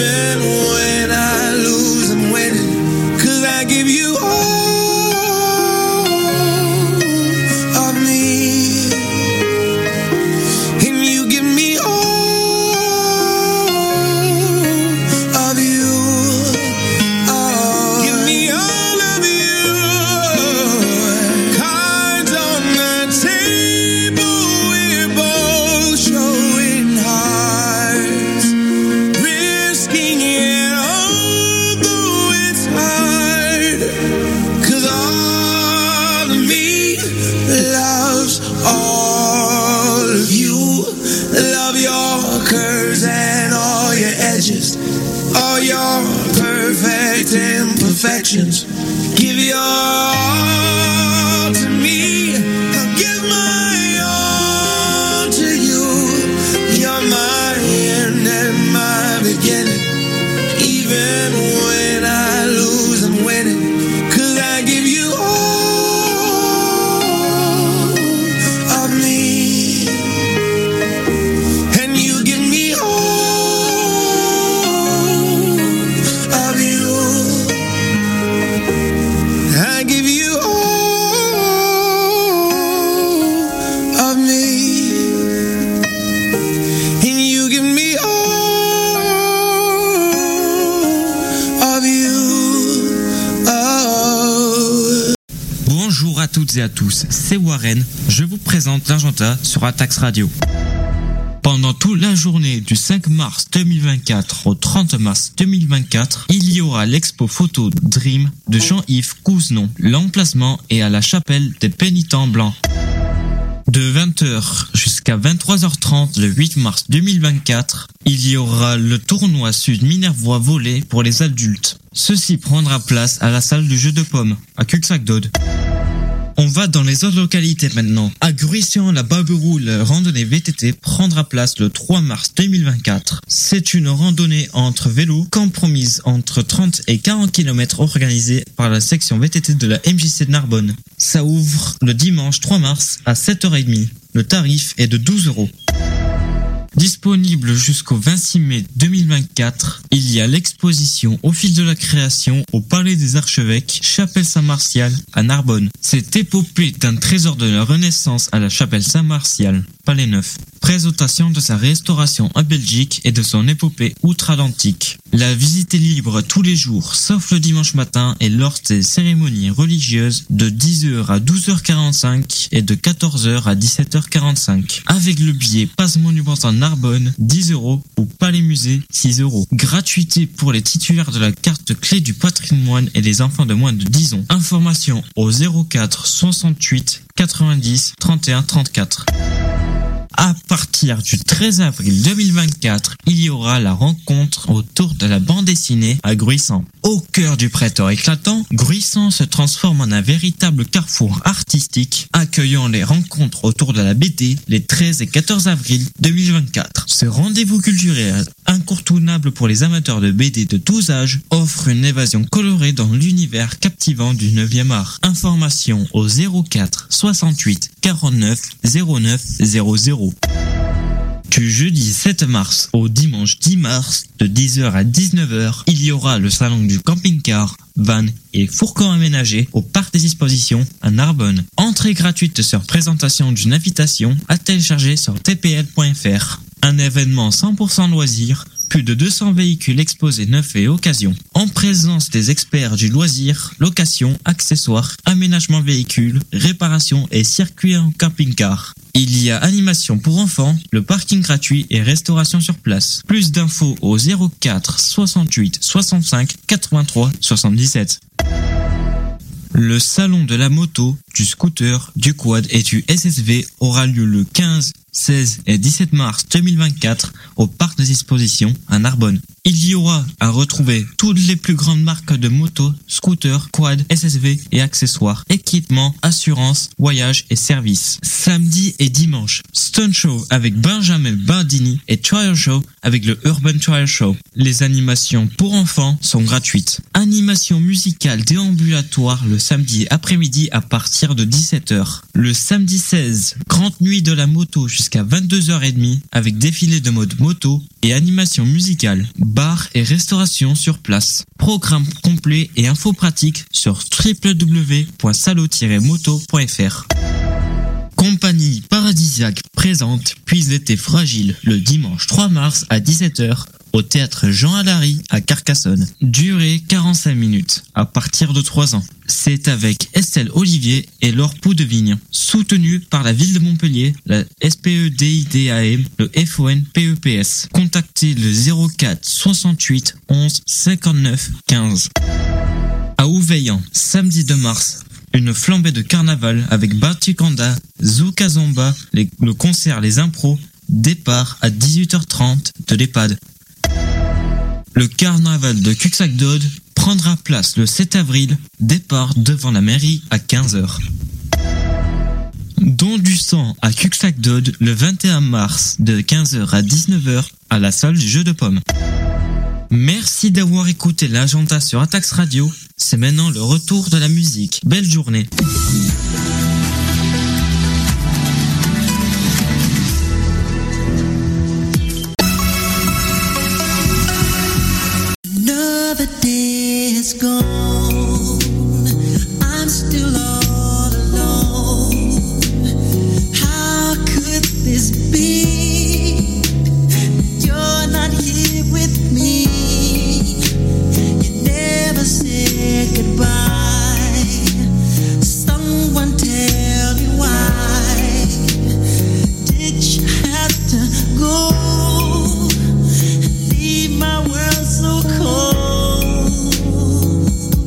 Even when I lose, I'm winning. Cause I give you all of me, and you give me all of you. Oh, give me all of you. Cards on the table, we're both showing hearts, risking it, although it's hard. Cause all of me loves all of you. Love your curves and all your edges, all your perfect imperfections. Give your all to me, I'll give my all to you. You're my end and my beginning. Even when I lose, I'm winning. Cause I give you all of me, and you give me all of you. I give you all of me, and you give me all of you. Oh. Bonjour à toutes et à tous, c'est Warren, je vous présente l'agenda sur Atax Radio. Pendant toute la journée du cinq mars deux mille vingt-quatre au trente mars deux mille vingt-quatre, il y aura l'expo photo Dream de Jean-Yves Couzenon. L'emplacement est à la chapelle des Pénitents Blancs. De vingt heures jusqu'à vingt-trois heures trente le huit mars deux mille vingt-quatre, il y aura le tournoi Sud Minervois volley pour les adultes. Ceci prendra place à la salle du jeu de pommes, à Cuxac-Dode. On va dans les autres localités maintenant. À Gruissan, la Barberoule randonnée V T T prendra place le trois mars deux mille vingt-quatre. C'est une randonnée entre vélos compromise entre trente et quarante kilomètres organisée par la section V T T de la M J C de Narbonne. Ça ouvre le dimanche trois mars à sept heures trente. Le tarif est de douze euros. Disponible jusqu'au vingt-six mai deux mille vingt-quatre, il y a l'exposition Au fil de la création au Palais des Archevêques, Chapelle Saint-Martial à Narbonne. C'est épopée d'un trésor de la Renaissance à la Chapelle Saint-Martial, Palais Neuf. Présentation de sa restauration en Belgique et de son épopée outre-Atlantique. La visite est libre tous les jours, sauf le dimanche matin et lors des cérémonies religieuses de dix heures à douze heures quarante-cinq et de quatorze heures à dix-sept heures quarante-cinq. Avec le billet Passe Monumental Narbonne, dix euros, ou Palais Musée, six euros. Gratuité pour les titulaires de la carte clé du patrimoine et les enfants de moins de dix ans. Information au zéro quatre soixante-huit quatre-vingt-dix trente et un trente-quatre. À partir du treize avril deux mille vingt-quatre, il y aura la rencontre autour de la bande dessinée à Gruissan. Au cœur du prétoire éclatant, Gruissan se transforme en un véritable carrefour artistique, accueillant les rencontres autour de la B D les treize et quatorze avril deux mille vingt-quatre. Ce rendez-vous culturel incontournable pour les amateurs de B D de tous âges offre une évasion colorée dans l'univers captivant du neuvième art. Information au zéro quatre soixante-huit quarante-neuf zéro neuf zéro zéro. Du jeudi sept mars au dimanche dix mars, de dix heures à dix-neuf heures, il y aura le salon du camping-car, van et fourgon aménagé au parc des expositions à Narbonne. Entrée gratuite sur présentation d'une invitation à télécharger sur t p l point f r. Un événement cent pour cent loisir, plus de deux cents véhicules exposés neufs et occasions. En présence des experts du loisir, location, accessoires, aménagement véhicule, réparation et circuit en camping-car. Il y a animation pour enfants, le parking gratuit et restauration sur place. Plus d'infos au zéro quatre soixante-huit soixante-cinq quatre-vingt-trois soixante-dix-sept. Le salon de la moto, du scooter, du quad et du S S V aura lieu le quinze, seize et dix-sept mars deux mille vingt-quatre au parc des expositions à Narbonne. Il y aura à retrouver toutes les plus grandes marques de motos, scooters, quad, S S V et accessoires, équipements, assurances, voyages et services. Samedi et dimanche, Stone Show avec Benjamin Bandini et Trial Show avec le Urban Trial Show. Les animations pour enfants sont gratuites. Animation musicale déambulatoire le samedi après-midi à partir de dix-sept heures. Le samedi seize, Grande Nuit de la moto jusqu'à vingt-deux heures trente avec défilé de mode moto et animation musicale, bar et restauration sur place. Programme complet et infos pratiques sur w w w point salo tiret moto point f r. Compagnie Paradisiaque présente Puis l'été fragile le dimanche trois mars à dix-sept heures au théâtre Jean Alary à Carcassonne. Durée quarante-cinq minutes à partir de trois ans. C'est avec Estelle Olivier et Laure Poudevigne. Soutenu par la ville de Montpellier, la S P E D I D A M, le F O N P E P S. Contactez le zéro quatre soixante-huit onze cinquante-neuf quinze. À Ouveillan, samedi deux mars, une flambée de carnaval avec Batikanda, Zouka Zomba, les, le concert Les Impros, départ à dix-huit heures trente de l'EHPAD. Le carnaval de Cuxac-Dode prendra place le sept avril, départ devant la mairie à quinze heures. Don du sang à Cuxac-Dode le vingt et un mars de quinze heures à dix-neuf heures à la salle du jeu de pommes. Merci d'avoir écouté l'agenda sur Atax Radio. C'est maintenant le retour de la musique. Belle journée. Another day is gone. I'm still all alone. How could this be? You're not here with me. You never said goodbye. Someone tell me why did you have to go? Leave my world so cold.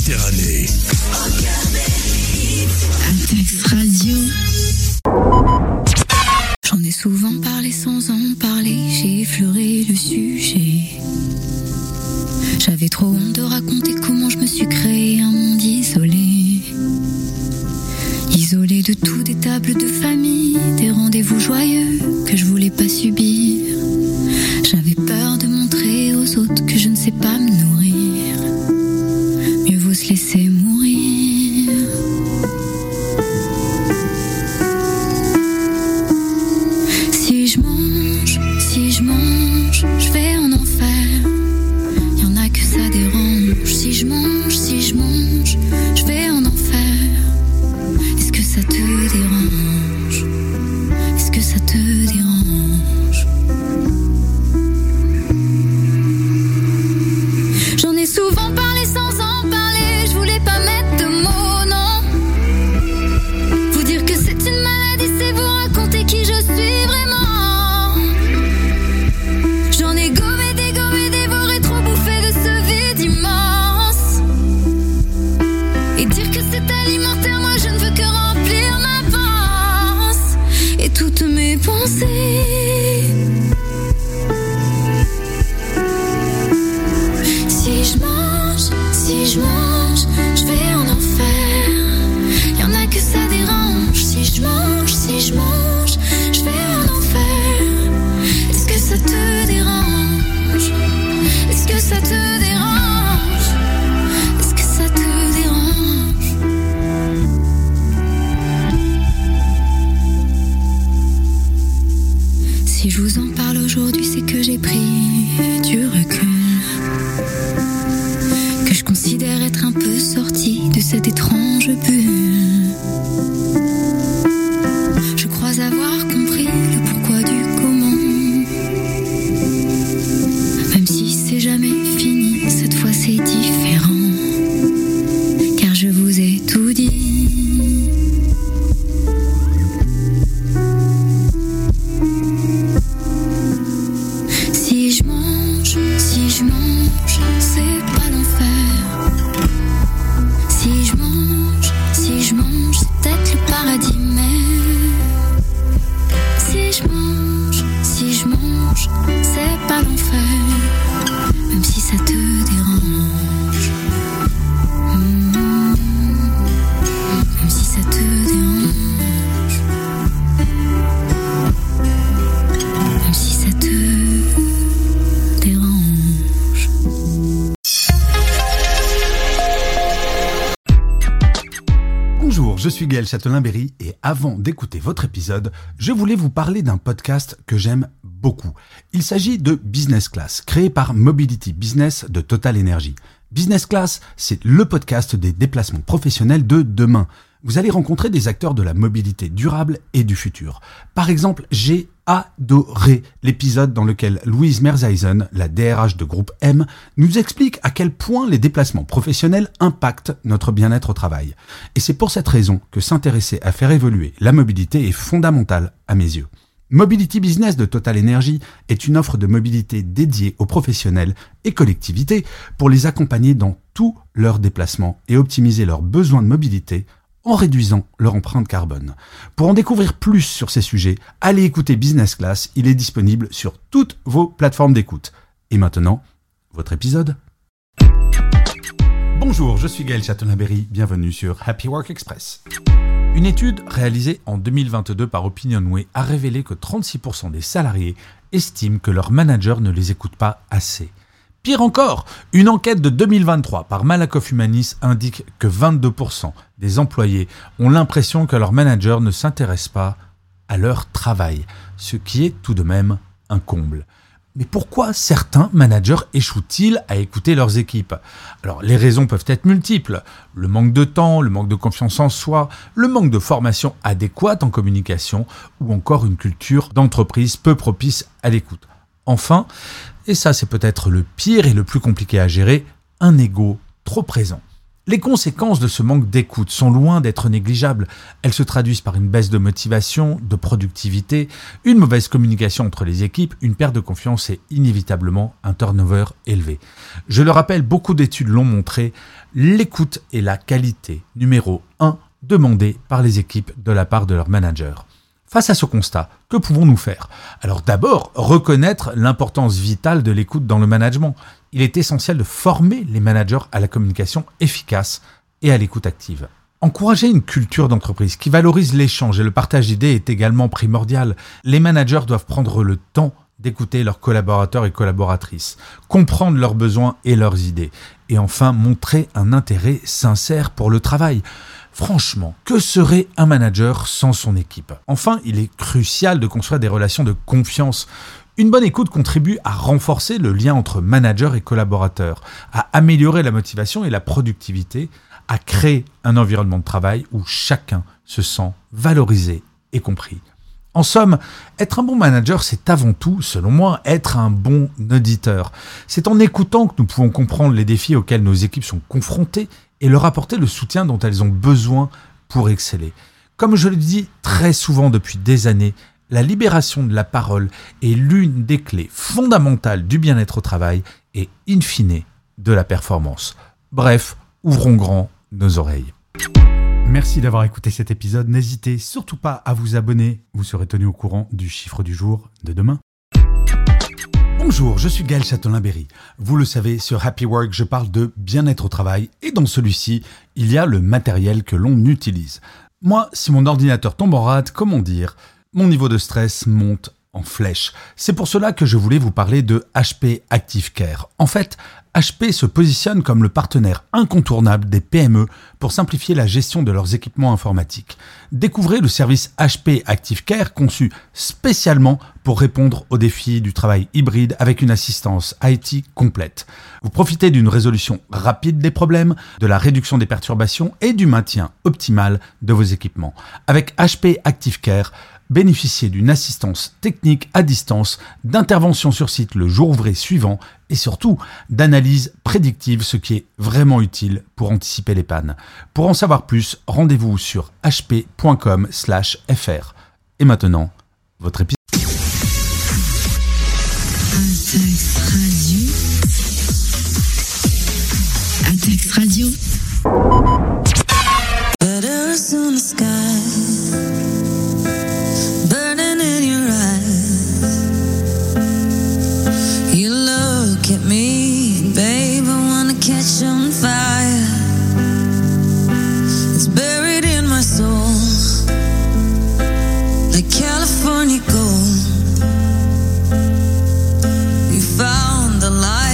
Méditerranée. Attax Radio. J'en ai souvent parlé sans en parler, j'ai effleuré le sujet. J'avais trop honte de raconter comment je me suis créé un monde isolé. Isolé de tout, des tables de famille, des rendez-vous joyeux que je voulais pas subir. J'avais peur de montrer aux autres que je ne sais pas me nourrir. Mieux vaut se laisser mourir. Si je mange, si je mange, je vais en enfer. Y'en a que ça dérange. Si je mange, si je mange, je vais en enfer. Est-ce que ça te dérange? Est-ce que ça te dérange? J'en ai souvent parlé sans en parler. Je voulais pas mettre de mots, non. Vous dire que c'est une maladie, c'est vous raconter qui je suis vraiment. J'en ai gommé, dégommé, dévoré, trop bouffé de ce vide immense. Et dire que c'est alimentaire, moi je ne veux que remplir ma panse et toutes mes pensées. Si je mange, si je mange, je vais en enfer. Y'en a que ça dérange. Si je mange, si je mange, je vais en enfer. Est-ce que ça te dérange? Est-ce que ça te dérange? Est-ce que ça te dérange? Si je vous en parle aujourd'hui, c'est que j'ai pris du recul, que je considère être un peu sorti de cette étrange bulle. Je crois avoir compris le pourquoi du comment. Même si c'est jamais fini, cette fois c'est différent, car je vous ai tout dit. Si je mange, si je mange, c'est pas l'enfer. Si je mange, si je mange, c'est peut-être le paradis même. Si je mange, si je mange, c'est pas l'enfer. Même si ça te dérange. Mmh. Même si ça te dérange. Même si ça te dérange. Bonjour, je suis Gaël Châtelain-Berry et avant d'écouter votre épisode, je voulais vous parler d'un podcast que j'aime beaucoup. Il s'agit de Business Class, créé par Mobility Business de Total Energy. Business Class, c'est le podcast des déplacements professionnels de demain. Vous allez rencontrer des acteurs de la mobilité durable et du futur. Par exemple, j'ai adoré l'épisode dans lequel Louise Merzeisen, la D R H de Groupe M, nous explique à quel point les déplacements professionnels impactent notre bien-être au travail. Et c'est pour cette raison que s'intéresser à faire évoluer la mobilité est fondamental à mes yeux. Mobility Business de Total Energy est une offre de mobilité dédiée aux professionnels et collectivités pour les accompagner dans tous leurs déplacements et optimiser leurs besoins de mobilité en réduisant leur empreinte carbone. Pour en découvrir plus sur ces sujets, allez écouter Business Class, il est disponible sur toutes vos plateformes d'écoute. Et maintenant, votre épisode. Bonjour, je suis Gaël Châtelain-Berry, bienvenue sur Happy Work Express. Une étude réalisée en deux mille vingt-deux par Opinionway a révélé que trente-six pour cent des salariés estiment que leur manager ne les écoute pas assez. Pire encore, une enquête de deux mille vingt-trois par Malakoff Humanis indique que vingt-deux pour cent des employés ont l'impression que leur manager ne s'intéresse pas à leur travail, ce qui est tout de même un comble. Mais pourquoi certains managers échouent-ils à écouter leurs équipes ? Alors, les raisons peuvent être multiples. Le manque de temps, le manque de confiance en soi, le manque de formation adéquate en communication ou encore une culture d'entreprise peu propice à l'écoute. Enfin, et ça c'est peut-être le pire et le plus compliqué à gérer, un ego trop présent. Les conséquences de ce manque d'écoute sont loin d'être négligeables. Elles se traduisent par une baisse de motivation, de productivité, une mauvaise communication entre les équipes, une perte de confiance et inévitablement un turnover élevé. Je le rappelle, beaucoup d'études l'ont montré, l'écoute est la qualité numéro un demandée par les équipes de la part de leurs managers. Face à ce constat, que pouvons-nous faire ? Alors d'abord, reconnaître l'importance vitale de l'écoute dans le management. Il est essentiel de former les managers à la communication efficace et à l'écoute active. Encourager une culture d'entreprise qui valorise l'échange et le partage d'idées est également primordial. Les managers doivent prendre le temps d'écouter leurs collaborateurs et collaboratrices, comprendre leurs besoins et leurs idées, et enfin montrer un intérêt sincère pour le travail. Franchement, que serait un manager sans son équipe ? Enfin, il est crucial de construire des relations de confiance. Une bonne écoute contribue à renforcer le lien entre manager et collaborateur, à améliorer la motivation et la productivité, à créer un environnement de travail où chacun se sent valorisé et compris. En somme, être un bon manager, c'est avant tout, selon moi, être un bon auditeur. C'est en écoutant que nous pouvons comprendre les défis auxquels nos équipes sont confrontées et leur apporter le soutien dont elles ont besoin pour exceller. Comme je le dis très souvent depuis des années, la libération de la parole est l'une des clés fondamentales du bien-être au travail et, in fine, de la performance. Bref, ouvrons grand nos oreilles. Merci d'avoir écouté cet épisode. N'hésitez surtout pas à vous abonner. Vous serez tenu au courant du chiffre du jour de demain. Bonjour, je suis Gaël Châtelain-Berry. Vous le savez, sur Happy Work, je parle de bien-être au travail et dans celui-ci, il y a le matériel que l'on utilise. Moi, si mon ordinateur tombe en rade, comment dire, mon niveau de stress monte en flèche. C'est pour cela que je voulais vous parler de H P Active Care. En fait, H P se positionne comme le partenaire incontournable des P M E pour simplifier la gestion de leurs équipements informatiques. Découvrez le service H P Active Care conçu spécialement pour répondre aux défis du travail hybride avec une assistance I T complète. Vous profitez d'une résolution rapide des problèmes, de la réduction des perturbations et du maintien optimal de vos équipements. Avec H P Active Care, bénéficiez d'une assistance technique à distance, d'intervention sur site le jour ouvré suivant et surtout d'analyse prédictive, ce qui est vraiment utile pour anticiper les pannes. Pour en savoir plus, rendez-vous sur h p point com slash f r. Et maintenant, votre épisode. Atex Radio. Letters in the sky, burning in your eyes. You look at me, babe, I wanna catch on fire. It's buried in my soul, like California gold. You found the light.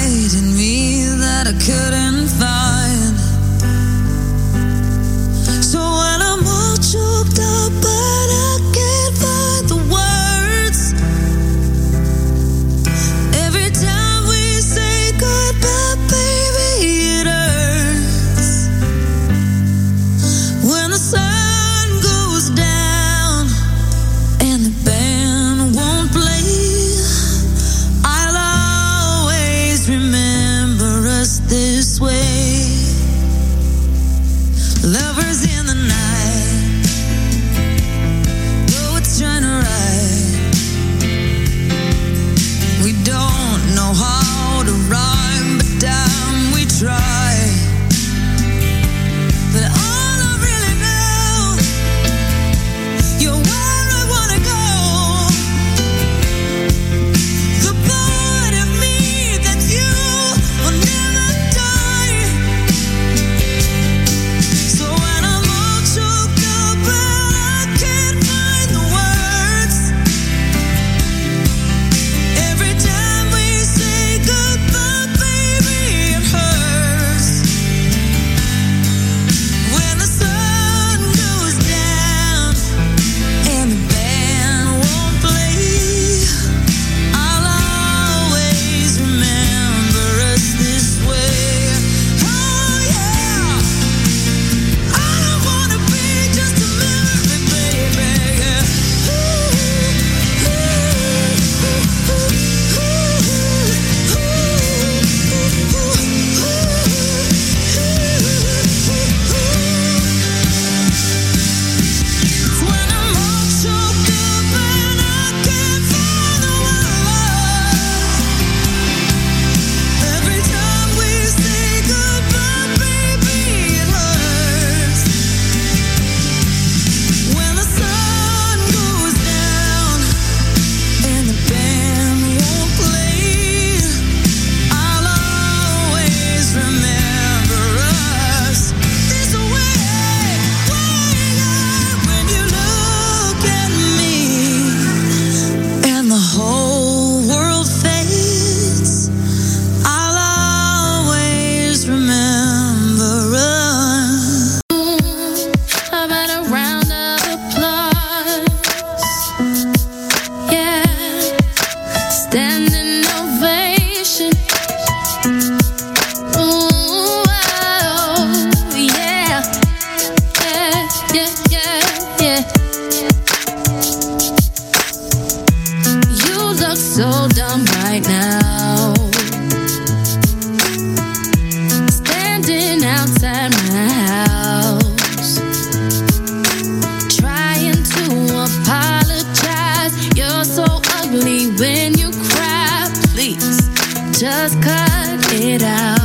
standing ovation. Ooh, oh, yeah, yeah, yeah, yeah, yeah. You look so dumb right now, standing outside my house, trying to apologize. You're so ugly when you cry. Please, just cut it out.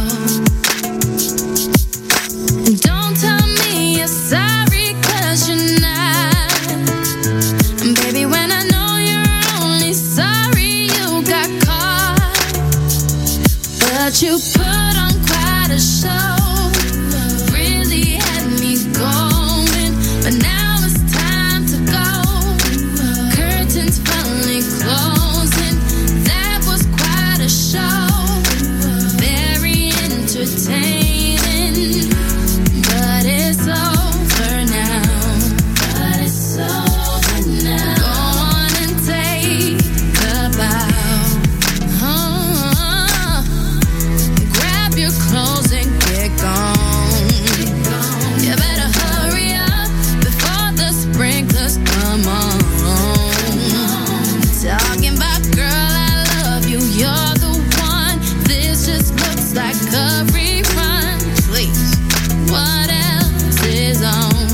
And don't tell me you're sorry, 'cause you're not. And baby, when I know you're only sorry you got caught, but you put on quite a show, really had me going, but now it's time to go. Curtains finally closing, that was quite a show, very entertaining, but it's over now. But it's over now. Go on and take a bow. Oh, grab your clothes and get gone. You better hurry up before the sprinklers come on. Talking about, girl, I love you, you're the one. This just looks like a rerun. Please, what else is on?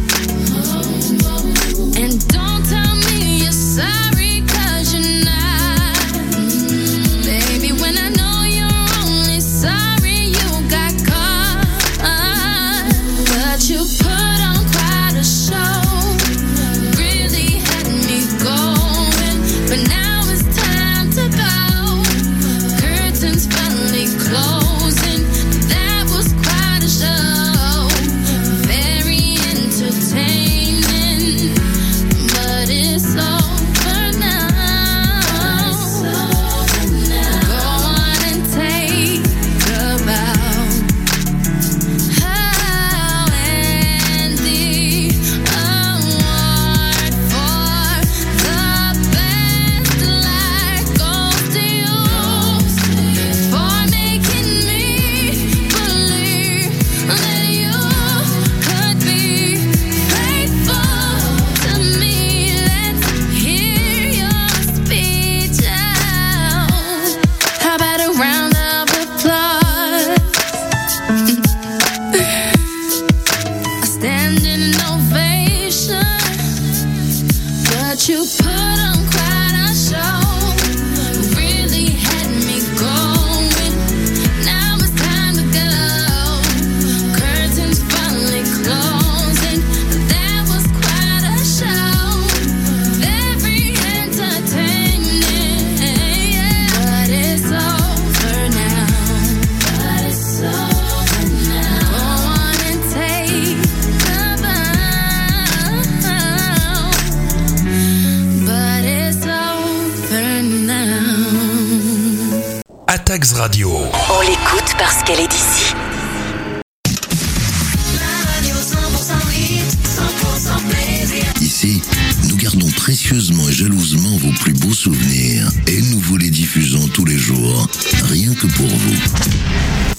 And don't tell me you're sorry, 'cause you're not. Baby, when I know you're only sorry you got caught, but you put on quite a show, really had me going, but now it's time to go. Curtains finally closing, that was quite a show, very entertaining, but it's over now. Go on and take a bow. Oh, and the award for the best life goes to you, for making me believe that you could be faithful to me. Let's hear your speech out. How about a round of applause? A standing ovation, but you put on quite a show, really had me going, now it's time to go. Curtains finally closing, that was quite a show, very entertaining, but it's over now. But it's over now. Go on and take a bow, but it's over now. Atax Radio. On l'écoute parce qu'elle est d'ici. Ici, nous gardons précieusement et jalousement vos plus beaux souvenirs et nous vous les diffusons tous les jours, rien que pour vous.